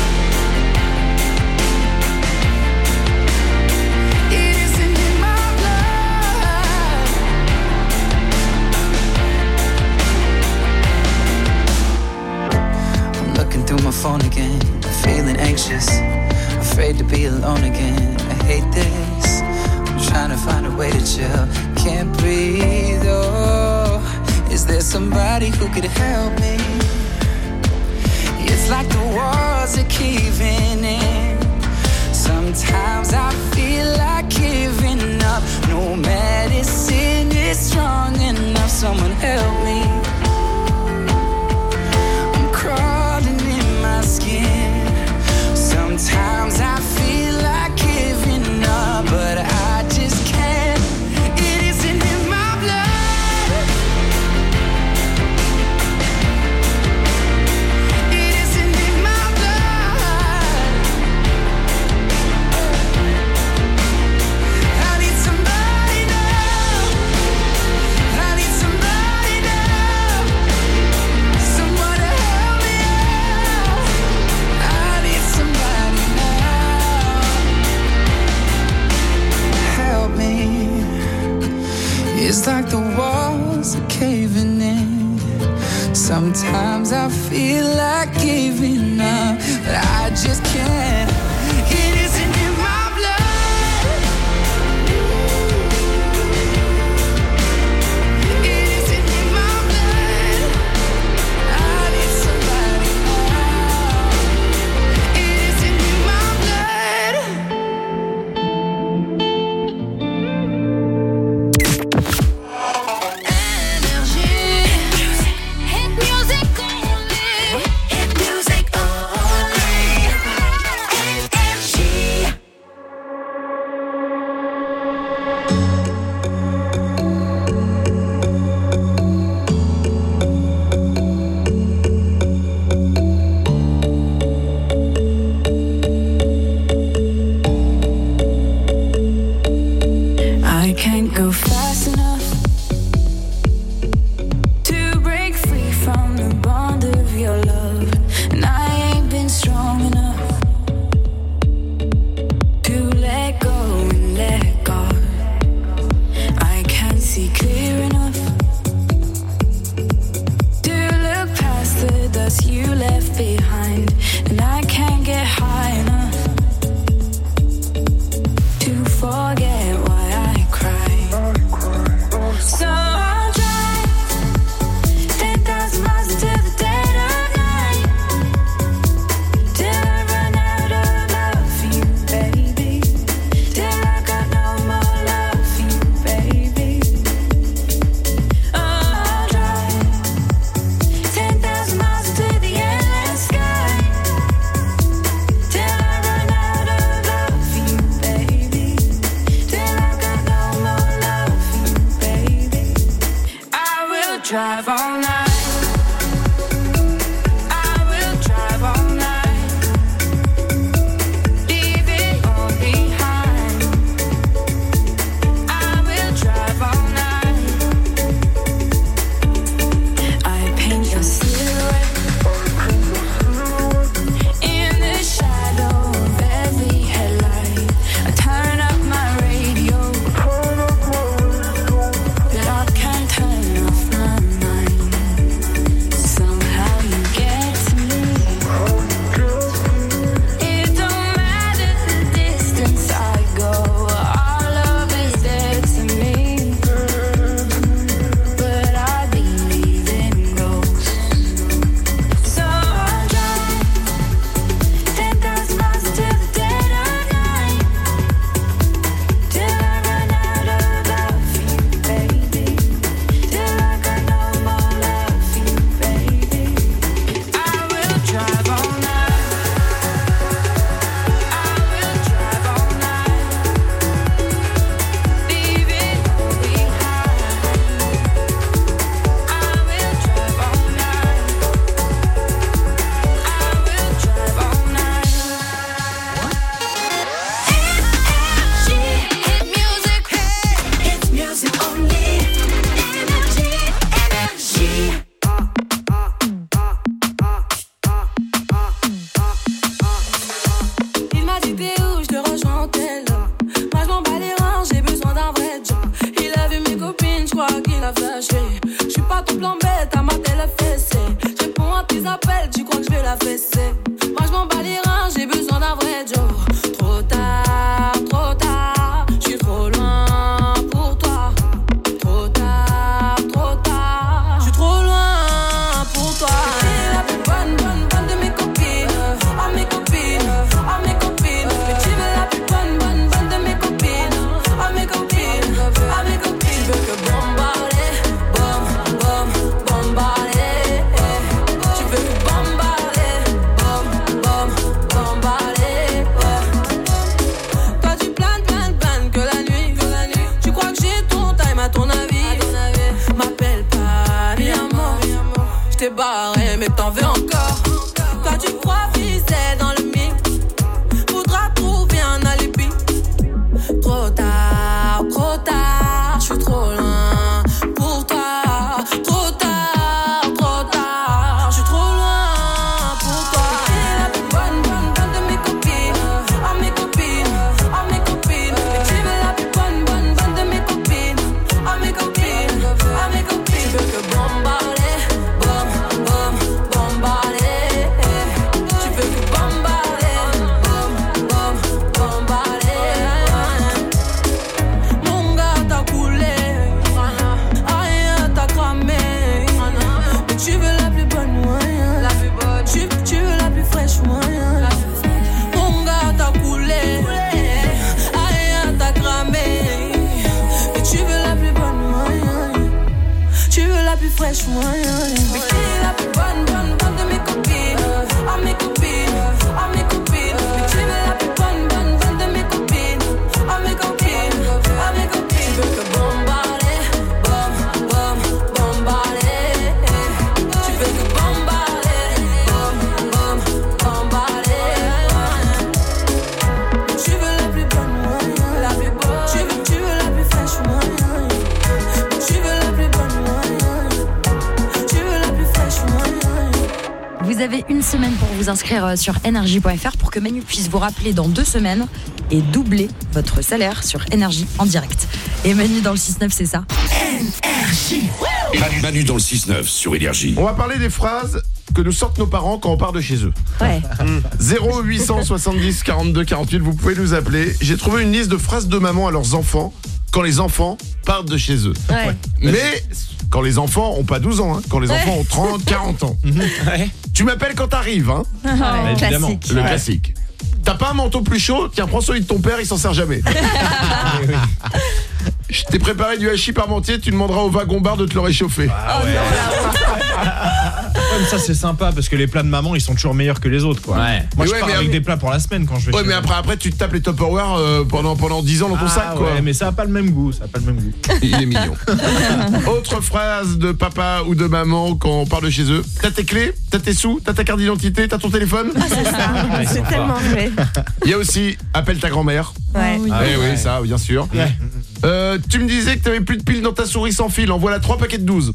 It isn't in my blood. I'm looking through my phone again, feeling anxious, afraid to be alone again. I hate this. I'm trying to find a way to chill. Can't breathe, oh. Is there somebody who could help me? It's like the walls are caving in. Sometimes I feel like giving up. No medicine is strong enough. Someone help me. I'm crawling in my skin. Sometimes I feel like giving up, but I just can't. It isn't in my blood. It isn't in my blood. I need somebody now. I need somebody now. Someone to help me out. I need somebody now. Help me. It's like the walls are caving in. Sometimes I feel like giving up, but I just can't. It isn't in my blood. It isn't in my blood. I need somebody now. It isn't in my blood. Hit music only. Hit music only. left behind, and I can't get high enough to forget why I cry. So I'll drive 10,000 miles to the dead of night till I run out of love for you, baby. Till I got no more love for you, baby. I'll drive 10,000 miles to the endless sky till I run out of love for you, baby. Till I got no more love for you, baby. I will drive all night. I will drive all night. Leave it all behind. I will drive all night. I paint your silhouette in the shadow of every headlight. I turn up my radio, but I can't turn off my mind. Somehow you get to me. It don't matter the distance I go, our love is dead to me. But I believe in ghosts. So I'll drive 10,000 miles to the dead of night till I run out of love for you, baby. Till I got no more love for you, baby. I will drive all night. I will drive all night. Leave it all behind. I will drive all night. I will drive all night. Hit music, it's music only. Energy, energy. Il m'a dit t'es où, je te rejoins en tel. Moi je m'en bats les reins, j'ai besoin d'un vrai job. Il a vu mes copines, je crois qu'il a flashé. Je suis pas ton plan bête, à ma télé fessée. Je réponds à tes appels, tu crois que je vais la fesser. Moi je m'en bats les reins, j'ai besoin d'un vrai job. Trop tard, je suis trop loin pour toi. Trop tard, je suis trop loin pour toi. T'es la plus bonne de mes copines. Oh mes copines, oh mes copines. Mais tu veux la plus bonne de mes copines. Oh mes copines, oh mes copines. Tu veux que bombarder, bombarder. Tu veux que bombarder, bombarder. Toi tu planes que la nuit. Tu crois que j'ai ton time à ton avis. M'appelle pas mi amor. Je t'ai barré mais t'en veux encore. Toi tu crois viser dans le mix. Faudra trouver un alibi. Trop tard, je suis trop loin pour toi. Trop tard, je suis trop loin pour toi. T'es la plus bonne de mes copines. Oh mes copines, oh mes copines. Mais tu veux la plus bonne de mes copines. Oh mes copines, oh mes copines. Tu veux que bombarder, bombarder. Tu veux que bombarder, bombarder. Mon gars t'a coulé, rien t'a cramé. Mais tu veux la plus bonne, moyen. Tu veux la plus fraîche, moyen. Mon gars t'a coulé, rien t'a cramé. Mais tu veux la plus bonne, moyen. Tu veux la plus fraîche, moyen. Mais qui est la plus bonne de mes copines. Oh mes copines, oh mes copines. Mais tu veux la plus bonne de mes copines. Oh mes copines, oh mes copines. Tu veux que bombarder, bombarder. Tu veux que bombarder, bombarder. Tu veux la plus bonne, moyen. Tu veux la plus fraîche, moyen. Tu veux la plus bonne, moyen. Tu veux la plus fraîche, moyen. Vous avez une semaine pour vous inscrire sur energie.fr pour que Manu puisse vous rappeler dans 2 semaines et doubler votre salaire sur Énergie en direct. Et Manu dans le 6-9, c'est ça. Manu dans le 6-9 sur Énergie. On va parler des phrases que nous sortent nos parents quand on part de chez eux. Ouais. 0870 42 48, vous pouvez nous appeler. J'ai trouvé une liste de phrases de maman à leurs enfants quand les enfants partent de chez eux. Ouais. Mais quand les enfants ont pas 12 ans, hein, quand les enfants ont 30, 40 ans. Tu m'appelles quand t'arrives, hein. Ouais, Évidemment. Le classique. T'as pas un manteau plus chaud? Tiens, prends celui de ton père, il s'en sert jamais. Je t'ai préparé du hachis parmentier, tu demanderas au wagon-bar de te le réchauffer. Ah ouais. Ouais, mais ça c'est sympa parce que les plats de maman ils sont toujours meilleurs que les autres quoi. Ouais. Moi je pars avec des plats pour la semaine quand je vais Ouais, chez mais moi. après tu te tapes les Tupperware pendant 10 ans dans ton sac quoi. Ouais, mais ça a pas le même goût, Il est mignon. Autre phrase de papa ou de maman quand on part de chez eux. T'as tes clés, t'as tes sous, t'as ta carte d'identité, t'as ton téléphone. Ah, c'est ça, c'est tellement vrai. Il y a aussi appelle ta grand-mère. Ouais. Oui, ça, bien sûr. Ouais. Tu me disais que t'avais plus de piles dans ta souris sans fil. En voilà 3 paquets de 12.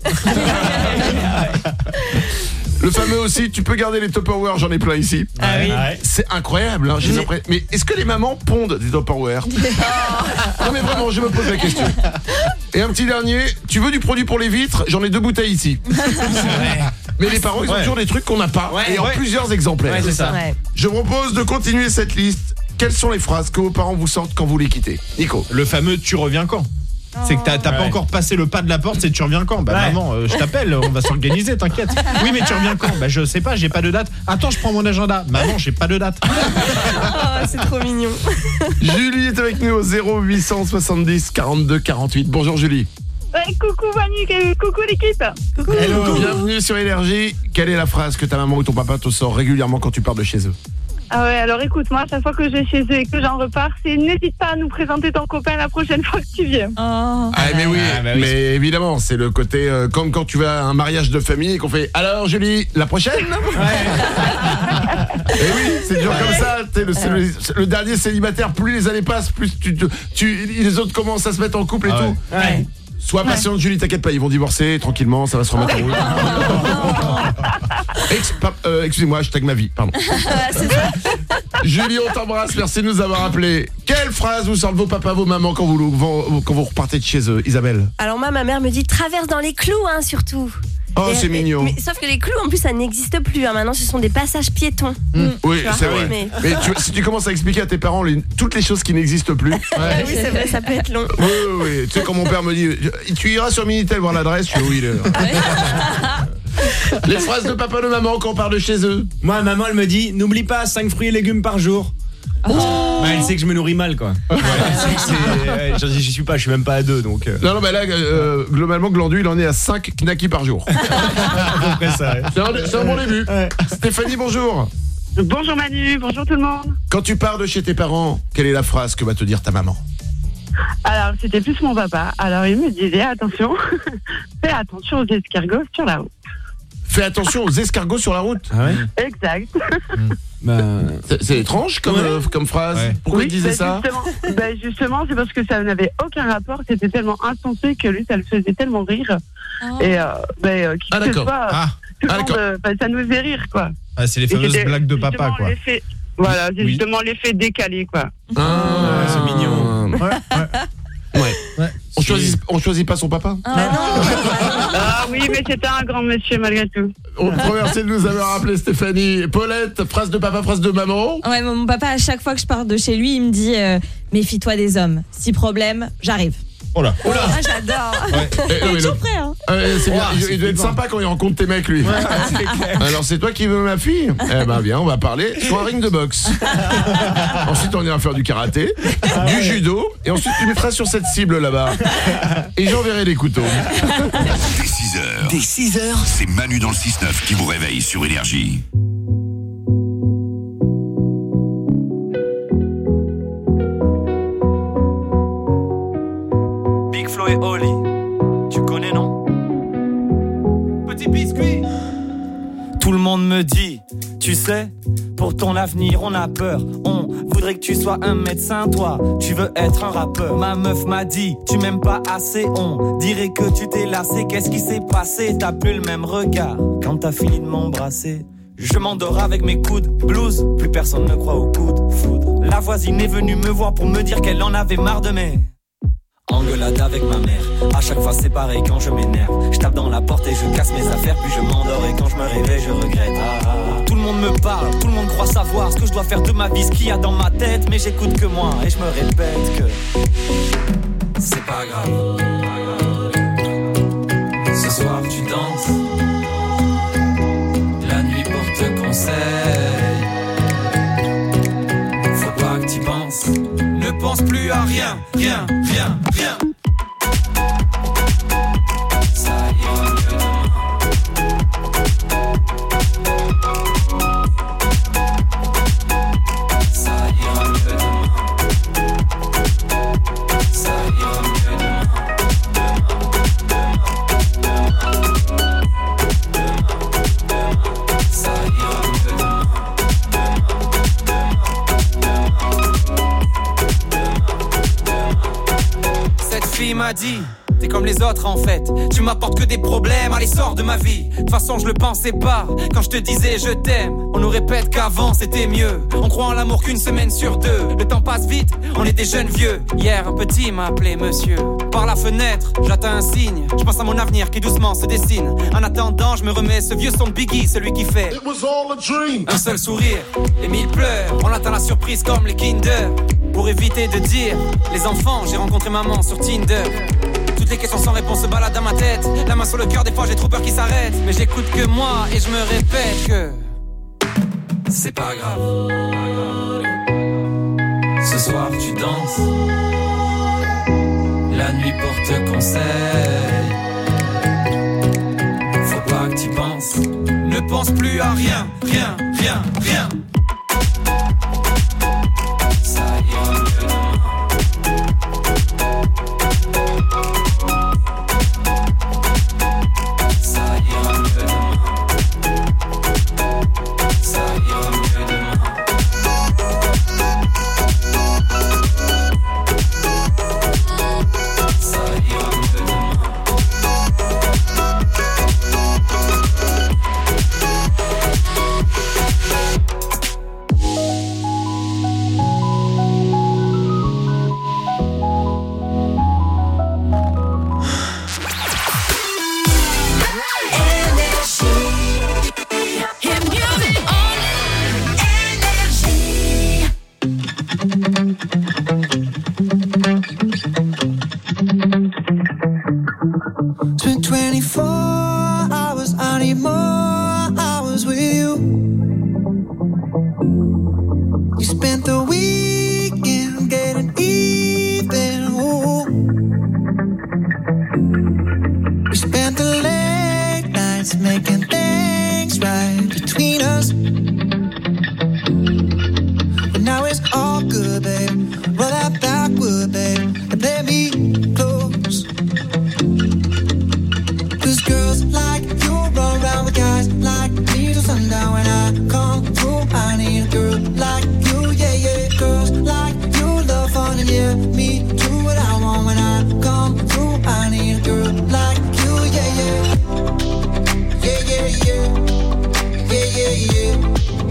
Le fameux aussi, tu peux garder les Tupperware, j'en ai plein ici. Ah oui. C'est incroyable, hein, mais est-ce que les mamans pondent des Tupperware? Non mais vraiment, je me pose la question. Et un petit dernier, tu veux du produit pour les vitres? J'en ai 2 bouteilles ici. Mais les parents, ils ont toujours des trucs qu'on n'a pas, et en plusieurs exemplaires. Ouais, c'est ça. Ouais. Je vous propose de continuer cette liste. Quelles sont les phrases que vos parents vous sortent quand vous les quittez? Nico. Le fameux tu reviens quand? C'est que t'as pas encore passé le pas de la porte, c'est tu reviens quand? Bah maman, je t'appelle, on va s'organiser, t'inquiète. Oui mais tu reviens quand? Bah je sais pas, j'ai pas de date. Attends, je prends mon agenda. Maman, j'ai pas de date. Oh, c'est trop mignon. Julie est avec nous au 0870 42 48. Bonjour Julie. Ouais, coucou Manu, coucou l'équipe. Hello. Bienvenue sur Énergie. Quelle est la phrase que ta maman ou ton papa te sort régulièrement quand tu pars de chez eux? Ah ouais, alors écoute, moi, à chaque fois que je vais chez eux et que j'en repars, c'est n'hésite pas à nous présenter ton copain la prochaine fois que tu viens. Mais oui, mais évidemment, c'est le côté comme quand tu vas à un mariage de famille et qu'on fait alors Julie, la prochaine. Et oui, c'est toujours comme ça. C'est le dernier célibataire, plus les années passent, plus les autres commencent à se mettre en couple et tout. Ouais. Sois patiente Julie, t'inquiète pas, ils vont divorcer tranquillement, ça va se remettre en route. Excusez-moi, hashtag ma vie, pardon. Julie, on t'embrasse, merci de nous avoir appelés. Quelle phrase vous sortent vos papas, vos mamans quand vous repartez de chez eux, Isabelle? Alors moi, ma mère me dit traverse dans les clous, hein, surtout. Oh, c'est mignon. Mais, sauf que les clous, en plus, ça n'existe plus. Hein. Maintenant, ce sont des passages piétons. Oui, c'est vrai. Mais si tu commences à expliquer à tes parents toutes les choses qui n'existent plus. Oui, c'est vrai, ça peut être long. Oui. Tu sais, quand mon père me dit tu iras sur Minitel voir l'adresse, je fais oui. Les phrases de papa, de maman quand on part de chez eux. Moi, maman, elle me dit n'oublie pas 5 fruits et légumes par jour. Bah, elle sait que je me nourris mal quoi. J'y suis pas, je suis même pas à 2 donc. Non mais là globalement Glandu il en est à 5 knackis par jour. Après ça. C'est un bon début. Stéphanie, bonjour. Bonjour Manu, bonjour tout le monde. Quand tu pars de chez tes parents, quelle est la phrase que va te dire ta maman? Alors c'était plus mon papa. Alors il me disait attention, fais attention aux escargots sur la route. Fais attention aux escargots sur la route. Ah ouais. Exact. C'est étrange comme phrase. Ouais. Pourquoi il disait ça? Justement, c'est parce que ça n'avait aucun rapport. C'était tellement insensé que lui, ça le faisait tellement rire. Et d'accord. Ça nous faisait rire, quoi. Ah, c'est les fameuses blagues de papa, quoi. Voilà, c'est justement l'effet décalé, quoi. C'est mignon. Ouais. On choisit pas son papa. Ah oui, mais c'était un grand monsieur malgré tout. On te remercie de nous avoir appelé Stéphanie. Paulette, phrase de papa, phrase de maman. Ouais, mon papa, à chaque fois que je pars de chez lui, il me dit méfie-toi des hommes. Si problème, j'arrive. Oh là. Ah, j'adore. Il est toujours prêt, hein. C'est bien. Il doit être sympa quand il rencontre tes mecs, lui. Alors, c'est toi qui veux ma fille? Eh ben, viens, on va parler sur un ring de boxe. Ensuite, on ira faire du karaté, du judo, et ensuite, tu mettras sur cette cible là-bas. Et j'enverrai les couteaux. Dès 6h, c'est Manu dans le 6-9 qui vous réveille sur Énergie. Big Flo et Oli, tu connais non? Petit biscuit. Tout le monde me dit, tu sais, pour ton avenir on a peur. On voudrait que tu sois un médecin, toi, tu veux être un rappeur. Ma meuf m'a dit, tu m'aimes pas assez, on dirait que tu t'es lassé. Qu'est-ce qui s'est passé? T'as plus le même regard quand t'as fini de m'embrasser. Je m'endors avec mes coudes, blues, plus personne ne croit au coup de foudre. La voisine est venue me voir pour me dire qu'elle en avait marre de mes... engueulade avec ma mère. À chaque fois c'est pareil quand je m'énerve. Je tape dans la porte et je casse mes affaires, puis je m'endors et quand je me réveille je regrette. Tout le monde me parle, tout le monde croit savoir ce que je dois faire de ma vie, ce qu'il y a dans ma tête, mais j'écoute que moi et je me répète que c'est pas grave. Ce soir tu danses, la nuit porte conseil. Faut pas que t'y penses, ne pense plus à rien, rien, rien, rien. Ça ira mieux demain. Ça ira mieux demain. Ça ira mieux demain. Ça ira mieux demain. Cette fille m'a dit, t'es comme les autres en fait, tu m'apportes que des problèmes, allez sors de ma vie. De toute façon je le pensais pas, quand je te disais je t'aime. On nous répète qu'avant c'était mieux, on croit en l'amour qu'une semaine sur deux. Le temps passe vite, on est des jeunes vieux. Hier un petit m'a appelé monsieur. Par la fenêtre, j'attends un signe, je pense à mon avenir qui doucement se dessine. En attendant je me remets ce vieux son de Biggie, celui qui fait un seul sourire et 1000 pleurs. On attend la surprise comme les Kinder. Pour éviter de dire les enfants, j'ai rencontré maman sur Tinder. Toutes les questions sans réponse se baladent dans ma tête. La main sur le cœur, des fois j'ai trop peur qu'il s'arrête. Mais j'écoute que moi et je me répète que c'est pas grave. Ce soir tu danses, la nuit porte conseil. Faut pas que t'y penses, ne pense plus à rien, rien, rien, rien. Ça ira mieux demain. Ça ira mieux demain. Ça ira mieux demain. Ça ira mieux demain. It's been 24 hours, I need more hours with you. You spent the weekend getting even. Ooh. We spent the late nights making things right between us. But now it's all good, babe. Roll that backward, babe, and play me close. Cause girls like you run around with guys like me till sundown. When I come through, I need a girl like you, yeah, yeah. Girls like you love fun and yeah, me do what I want. When I come through, I need a girl like you, yeah, yeah. Yeah, yeah, yeah. Yeah, yeah, yeah.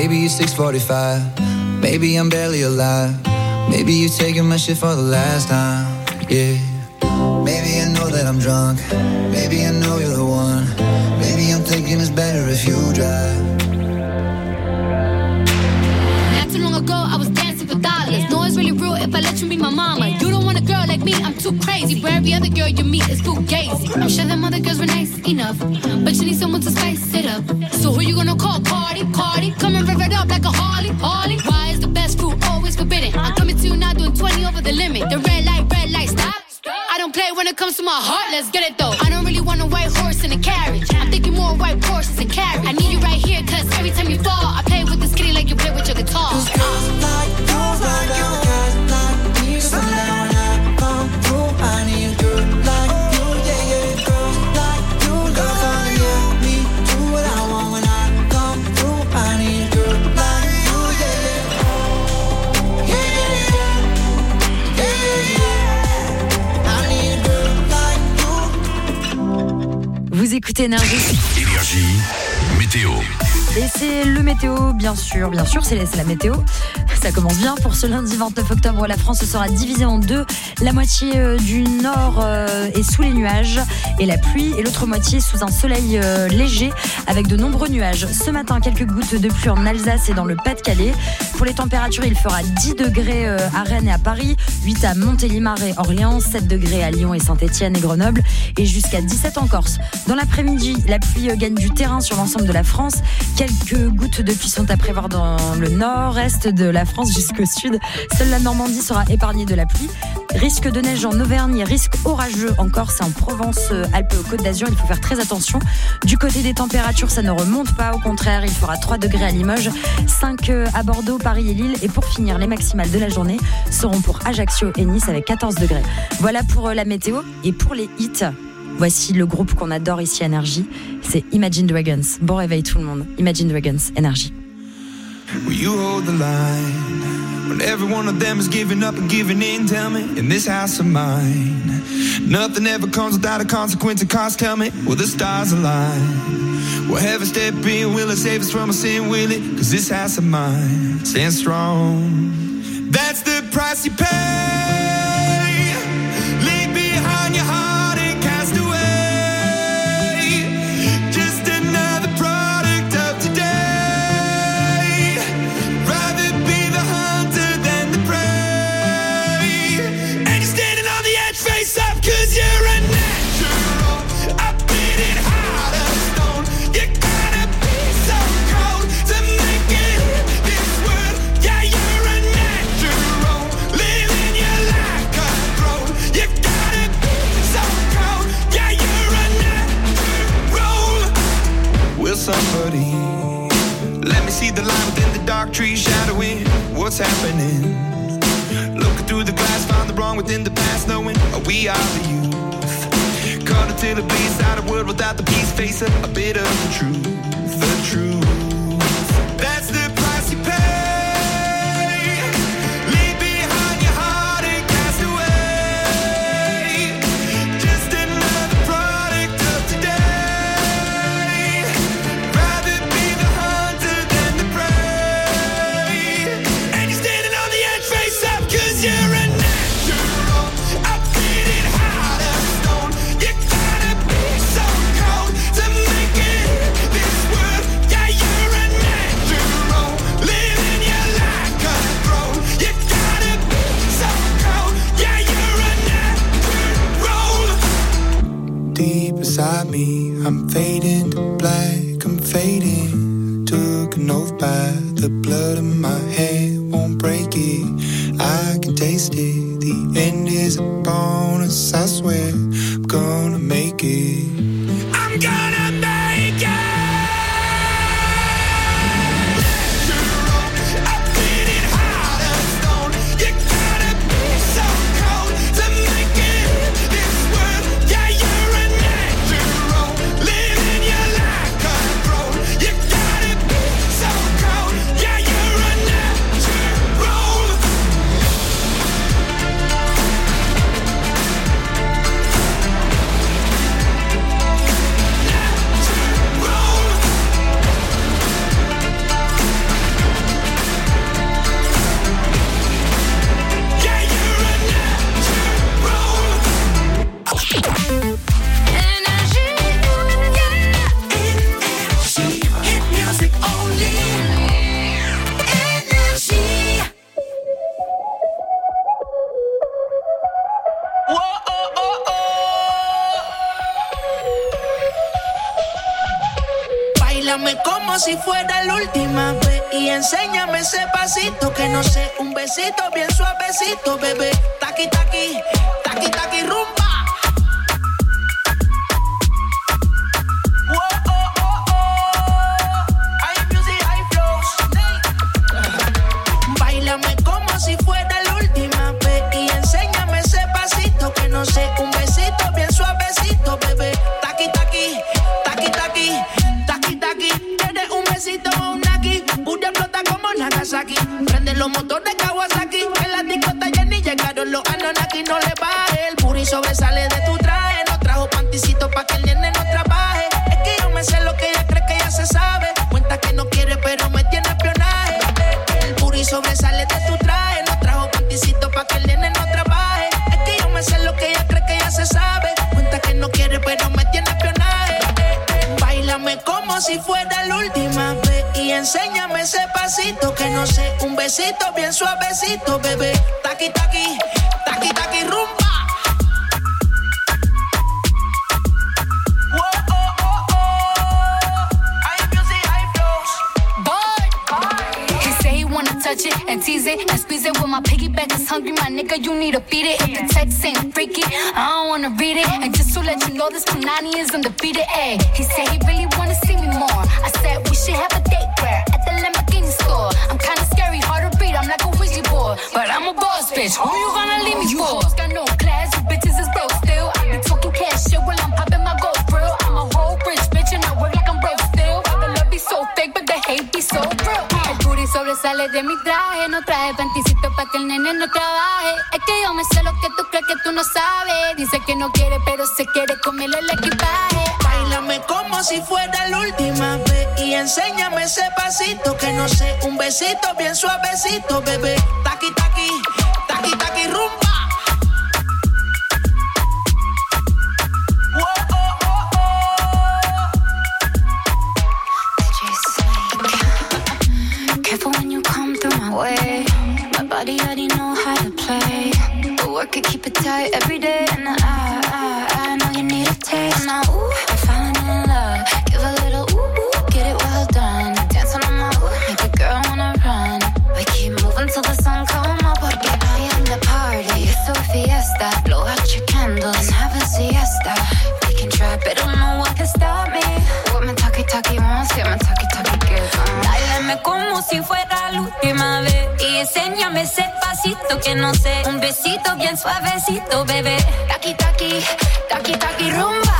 Maybe it's 6:45. Maybe I'm barely alive. Maybe you're taking my shit for the last time. Yeah. Maybe I know that I'm drunk. Maybe I know you're the one. Maybe I'm thinking it's better if you drive. Not too long ago, I was dancing for dollars. No, it's really real if I let you be my mama. You don't want a girl like me, I'm too crazy. Where every other girl you meet is fugazi. I'm sure them other girls were nice enough, but you need someone to spice it up. So who you gonna call? Cardi, Cardi. Come and rev it up like a Harley, Harley. Why is the best fruit always forbidden? I'm coming to you now doing 20 over the limit. The red light, stop. I don't play when it comes to my heart, let's get it though. I don't really want a white horse in a carriage. I'm thinking more white horses and carriage. I need you right here, cause every time you fall, I play with this kitty like you play with your guitar. Girls like you, guys like me. So now when I come through, I need a girl like you, yeah, yeah. Girls like you, love how to hear me do what I want when I come through. I need a girl like you, yeah, yeah. Yeah, yeah, yeah. Yeah, yeah, yeah. Vous écoutez Énergie. Énergie, météo. Et c'est le météo, bien sûr, c'est la météo. Ça commence bien pour ce lundi 29 octobre. La France sera divisée en deux. La moitié du nord est sous les nuages et la pluie, et l'autre moitié sous un soleil léger avec de nombreux nuages. Ce matin, quelques gouttes de pluie en Alsace et dans le Pas-de-Calais. Pour les températures, il fera 10 degrés à Rennes et à Paris, 8 à Montélimar et Orléans, 7 degrés à Lyon et Saint-Etienne et Grenoble, et jusqu'à 17 en Corse. Dans l'après-midi, la pluie gagne du terrain sur l'ensemble de la France. Quelques gouttes de pluie sont à prévoir dans le nord-est de la France jusqu'au sud. Seule la Normandie sera épargnée de la pluie. Risque de neige en Auvergne, risque orageux en Corse et en Provence-Alpes-Côte d'Azur. Il faut faire très attention. Du côté des températures, ça ne remonte pas. Au contraire, il fera 3 degrés à Limoges, 5 à Bordeaux, Paris et Lille. Et pour finir, les maximales de la journée seront pour Ajaccio et Nice avec 14 degrés. Voilà pour la météo. Et pour les hits, voici le groupe qu'on adore ici à Énergie. C'est Imagine Dragons. Bon réveil tout le monde. Imagine Dragons, Énergie. Will you hold the line when every one of them is giving up and giving in? Tell me, in this house of mine, nothing ever comes without a consequence and cost. Tell me, will the stars align? Will heaven step in? Will it save us from our sin? Will it? Cause this house of mine stands strong. That's the price you pay. Leave behind your heart and cast away. Just another product of today. Face up, cause you're a natural. I beat it hard as stone. You gotta be so cold to make it in this world. Yeah, you're a natural. Living your life control. You gotta be so cold. Yeah, you're a natural. Will somebody let me see the light within the dark trees shadowing what's happening? Looking through the glass, find the wrong within the past, knowing we are the youth. Caught until it bleeds out a world without the peace, facing a bit of the truth, the truth. That's the price you pay. Leave behind your heart and cast away. Just another product of today. Rather be the hunter than the prey. And you're standing on the edge, face up, cause you're a natural. I beat it hard as stone. You gotta be so cold to make it in this world. Yeah, you're a natural. Living your life control. You gotta be so cold. Yeah, you're a natural. Deep inside me, I'm fading to black, I'm fading. Took an oath by the blood in my hand, won't break it. I can taste it, the end is upon us, I swear. I'm gonna make it. I'm gonna make it. I beat it hard as stone. You gotta be so cold to make it in this world. Yeah, you're a natural. Living your life control. You gotta be so cold. Yeah, you're a natural. si fuera la última vez y enséñame ese pasito que no sé, un besito bien suavecito, bebé. Taqui taqui, taqui taqui rumba. Báilame como si fuera la última vez y enséñame ese pasito que no sé, un besito bien suavecito, bebé. Taqui taqui, taqui taqui, taqui taqui. ¿Quieres un besito o un naki? Pura flota como Nagasaki. Prende los motores Kawasaki. En la discota ya ni llegaron los Anunnaki. No le baje, el puri sobresale de tu traje. No trajo panticito pa' que el nene no trabaje. Es que yo me sé lo que ella cree que ya se sabe. Cuenta que no quiere pero me tiene espionaje. El puri sobresale de tu traje. No trajo panticito pa' que el nene no trabaje. Es que yo me sé lo que ella cree que ya se sabe. Cuenta que no quiere pero me tiene espionaje. Báilame como si fuera la última vez y enséñame ese pasito que no sé, un besito bien suavecito, bebé. Taqui taqui, taqui taqui rumba. He say he wanna touch it and tease it and squeeze it. When my piggyback is hungry, my nigga, you need to feed it. If the text ain't freaky, I don't wanna read it. And just to let you know, this Punani is undefeated. Ay, he said he really wanna see me more. I said we should have a date where at the Lamborghini store. I'm kinda scary, hard to read, I'm like a Ouija board, but I'm a boss bitch. Who you gonna leave me for? You hoes got no class, you bitches is broke still. I be talking cash shit while I'm popping my gold grill. I'm a whole rich bitch and I work like I'm broke still. The love be so fake, but the hate be so real. El booty sobresale de mi traje, no traje panticito pa' que el nene no trabaje. Es que yo me sé lo que tú crees que tú no sabes. Dice que no quiere, pero se quiere comerle el equipaje. Báilame como si fuera la última vez y enséñame ese pasito que no sé, un besito bien suavecito, bebé. Taqui taqui, taqui taqui rumba. Careful when you come through my way. My body already know how to play. The work it, keep it tight every day. And I know you need a taste. Now, ooh, I'm falling in love. Give a little ooh, get it well done. Dancing on my ooh, make a girl wanna run. We keep moving till the sun come up. Porque I am the party. It's a fiesta. Blow out your candles and have a siesta. We can try, but don't know what can stop me. What my talkie wants, yeah, my talkie gives. Báilame como si fuera la última vez y enséñame ese pasito que no sé, un besito bien suavecito, bebé. Taqui taqui, taqui taqui rumba.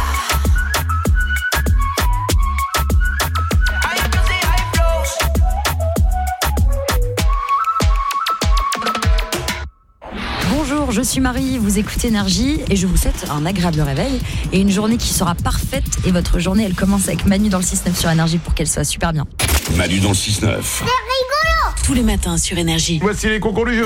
Bonjour, je suis Marie, vous écoutez Énergie et je vous souhaite un agréable réveil et une journée qui sera parfaite. Et votre journée, elle commence avec Manu dans le 6-9 sur Énergie pour qu'elle soit super bien. Manu dans le 6-9. C'est rigolo. Tous les matins sur Énergie. Voici les concours du jour.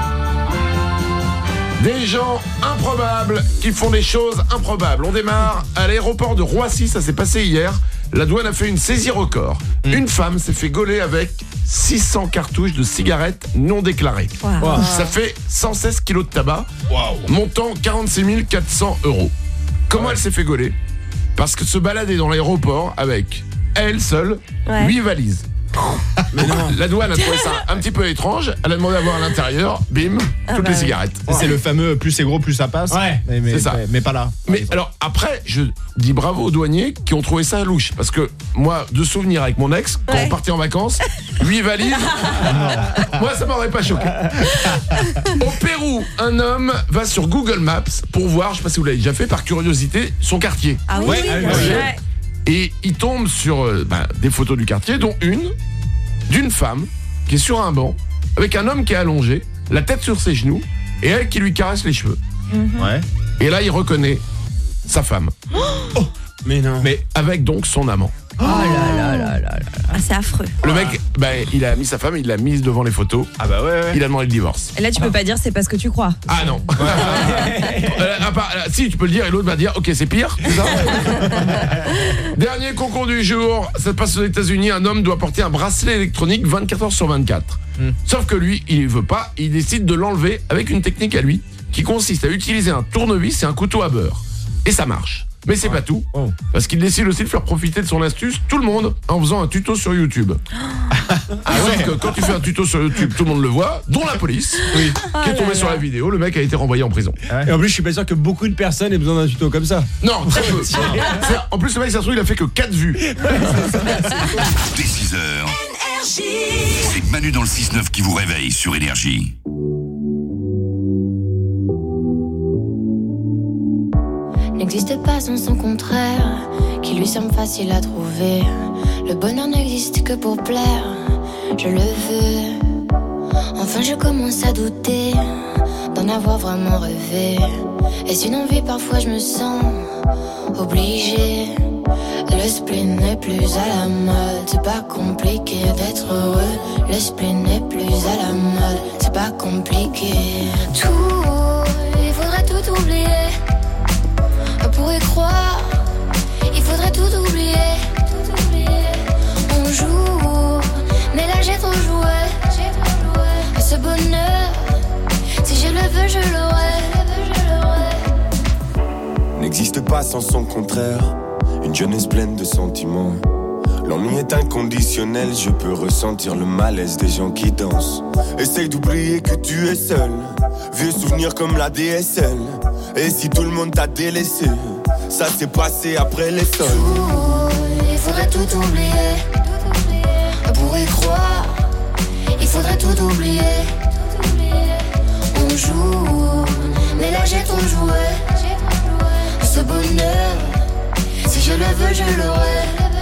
Des gens improbables qui font des choses improbables. On démarre à l'aéroport de Roissy, ça s'est passé hier. La douane a fait une saisie record. Une femme s'est fait gauler avec 600 cartouches de cigarettes non déclarées. Wow. Ça fait 116 kilos de tabac, montant 46 400 €. Comment elle s'est fait gauler? Parce que se balader dans l'aéroport avec elle seule, 8 valises. Mais non. La douane a trouvé ça un petit peu étrange. Elle a demandé à voir à l'intérieur. Bim, toutes les cigarettes. C'est le fameux plus c'est gros plus ça passe. Ouais, mais c'est ça. Mais pas là. Mais alors après, je dis bravo aux douaniers qui ont trouvé ça louche. Parce que moi, de souvenir avec mon ex, quand on partait en vacances, 8 valises, moi ça m'aurait pas choqué. Au Pérou, un homme va sur Google Maps pour voir, je sais pas si vous l'avez déjà fait, par curiosité, son quartier. Ah oui, ouais. Et il tombe sur des photos du quartier, dont une d'une femme qui est sur un banc avec un homme qui est allongé, la tête sur ses genoux, et elle qui lui caresse les cheveux. Ouais. Et là, il reconnaît sa femme. Oh, mais non. Mais avec donc son amant. Oh là là là là là. Ah, c'est affreux. Le mec, il a mis sa femme, il l'a mise devant les photos. Ah bah ouais. Il a demandé le divorce. Et là, tu peux pas dire c'est parce que tu crois. Ah non. Si, tu peux le dire et l'autre va dire ok, c'est pire. C'est ça. Dernier concours du jour, ça se passe aux États-Unis. Un homme doit porter un bracelet électronique 24 heures sur 24. Sauf que lui, il veut pas. Il décide de l'enlever avec une technique à lui qui consiste à utiliser un tournevis et un couteau à beurre. Et ça marche. Mais c'est pas tout, parce qu'il décide aussi de faire profiter de son astuce tout le monde en faisant un tuto sur YouTube. Sauf que quand tu fais un tuto sur YouTube, tout le monde le voit, dont la police, qui est tombée sur la vidéo. Le mec a été renvoyé en prison. Et en plus, je suis pas sûr que beaucoup de personnes aient besoin d'un tuto comme ça. Non, très peu. En plus, le mec, ça se trouve, il a fait que 4 vues. Dès 6h, c'est Manu dans le 6-9 qui vous réveille sur Énergie. N'existe pas sans son contraire, qui lui semble facile à trouver. Le bonheur n'existe que pour plaire, je le veux. Enfin je commence à douter d'en avoir vraiment rêvé. Est-ce une envie, parfois je me sens obligée. Le spleen n'est plus à la mode, c'est pas compliqué d'être heureux. Le spleen n'est plus à la mode, c'est pas compliqué. Tout, il faudrait tout oublier. Pour y croire, il faudrait tout oublier. On joue, mais là j'ai trop joué. Ce bonheur, si je le veux, je l'aurai. N'existe pas sans son contraire. Une jeunesse pleine de sentiments. L'ennui est inconditionnel, je peux ressentir le malaise des gens qui dansent. Essaye d'oublier que tu es seul. Vieux souvenirs comme la DSL. Et si tout le monde t'a délaissé, ça s'est passé après les sols. Il faudrait tout oublier. Pour y croire, il faudrait tout oublier. On joue, mais là j'ai trop joué. Ce bonheur, si je le veux, je l'aurai.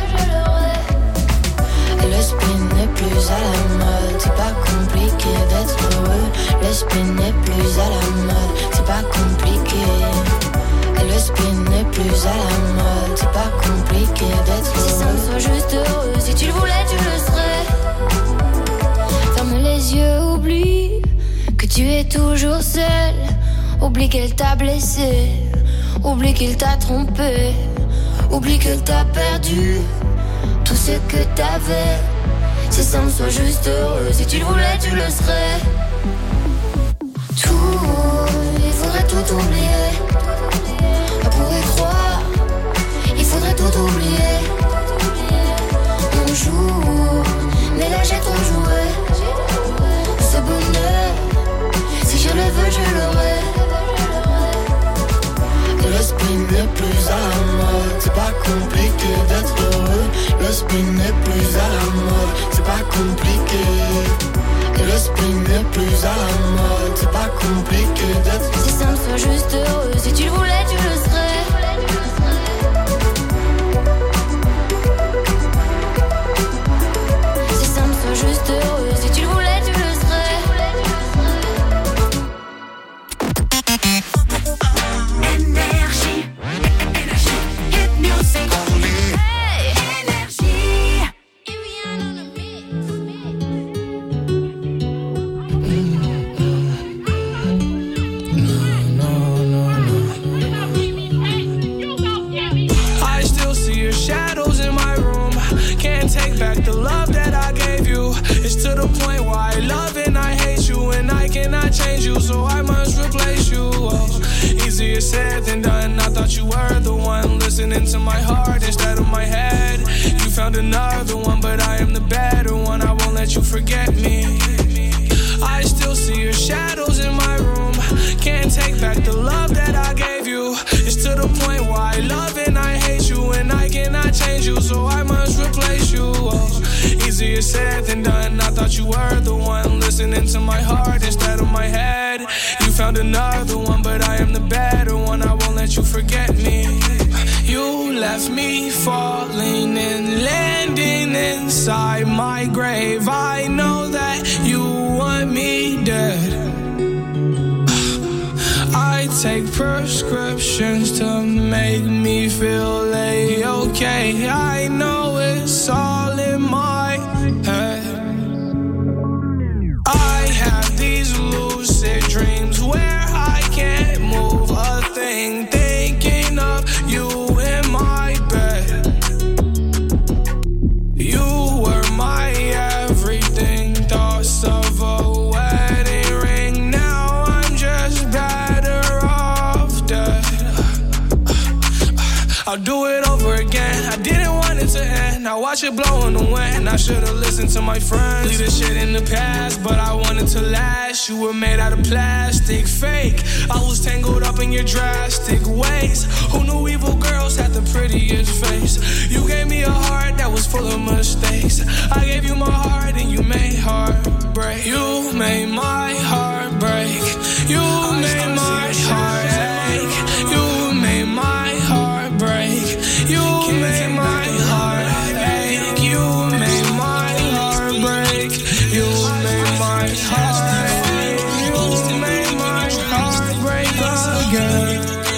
Le spleen n'est plus à la mode, c'est pas compliqué d'être heureux. Le spleen n'est plus à la mode, c'est pas compliqué. Le spleen n'est plus à la mode, c'est pas compliqué d'être heureux. Si ça me soit juste heureux, si tu le voulais, tu le serais. Ferme les yeux, oublie que tu es toujours seul. Oublie qu'elle t'a blessé, oublie qu'il t'a trompé, oublie qu'elle t'a perdu tout ce que t'avais. Si ça me soit juste heureux, si tu le voulais, tu le serais. Tout, il faudrait tout oublier. Pour y croire, il faudrait tout oublier. On joue, mais là j'ai trop joué. Ce bonheur, si je le veux, je l'aurai. Le spleen n'est plus à la mode, c'est pas compliqué d'être heureux. Le spleen n'est plus à la mode, c'est pas compliqué. Le spleen n'est plus à la mode, c'est pas compliqué d'être. Si ça me soit juste heureux, si tu le voulais, tu le serais. Si ça me soit juste heureux, si tu le voulais, tu le serais. Énergie, hit music only. Énergie. I still see your shadows in my room. Can't take back the love that I gave you. It's to the point where I love and I hate you, and I cannot change you, so I must replace you. Oh, easier said than done. I thought you were the one listening to my heart instead of my head. You found another one, but I am the better one. I won't let you forget me. I still see your shadows in my room. Can't take back the love that I gave you. It's to the point where I love and I hate you, and I cannot change you, so I must replace you. Oh, easier said than done. I thought you were the one listening to my heart instead of my head. You found another one, but I am the better one. I won't let you forget me. You left me falling and landing inside my grave. I know that you want me dead. I take prescriptions to make me feel okay. I know it's all in my head. I have these lucid dreams where I can't move a thing, thinking of you in my bed. You were my everything, thoughts of a wedding ring. Now I'm just better off dead. watch it blow in the wind. I should've listened to my friends. Leave the shit in the past, but I wanted to last. You were made out of plastic, fake. I was tangled up in your drastic ways. Who knew evil girls had the prettiest face? You gave me a heart that was full of mistakes. I gave you my heart and you made heartbreak. You made my heart break. You made my heart ache. You made my heart break. You made my heart ache. You made my heart break. You made my heart ache. You made my heart break again.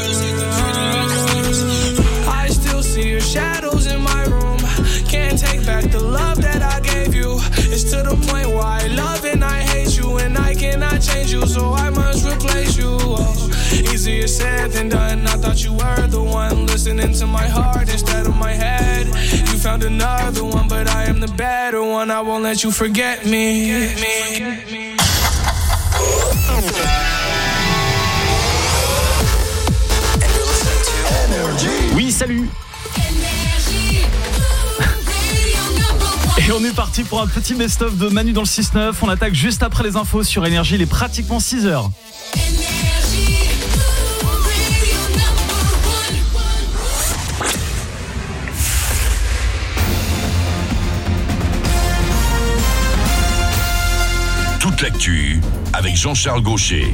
I still see your shadows in my room. Can't take back the love that I gave you. It's to the point where I love and I hate you, and I cannot change you, so I must replace you. Oh, easier said than done. I thought you were the one listening to my heart instead of my head. You found another one, but I am the better one. I won't let you forget me. Oui, salut. Et on est parti pour un petit best-of de Manu dans le 6-9. On attaque juste après les infos sur Énergie. Il est pratiquement 6h. Toute l'actu avec Jean-Charles Gaucher.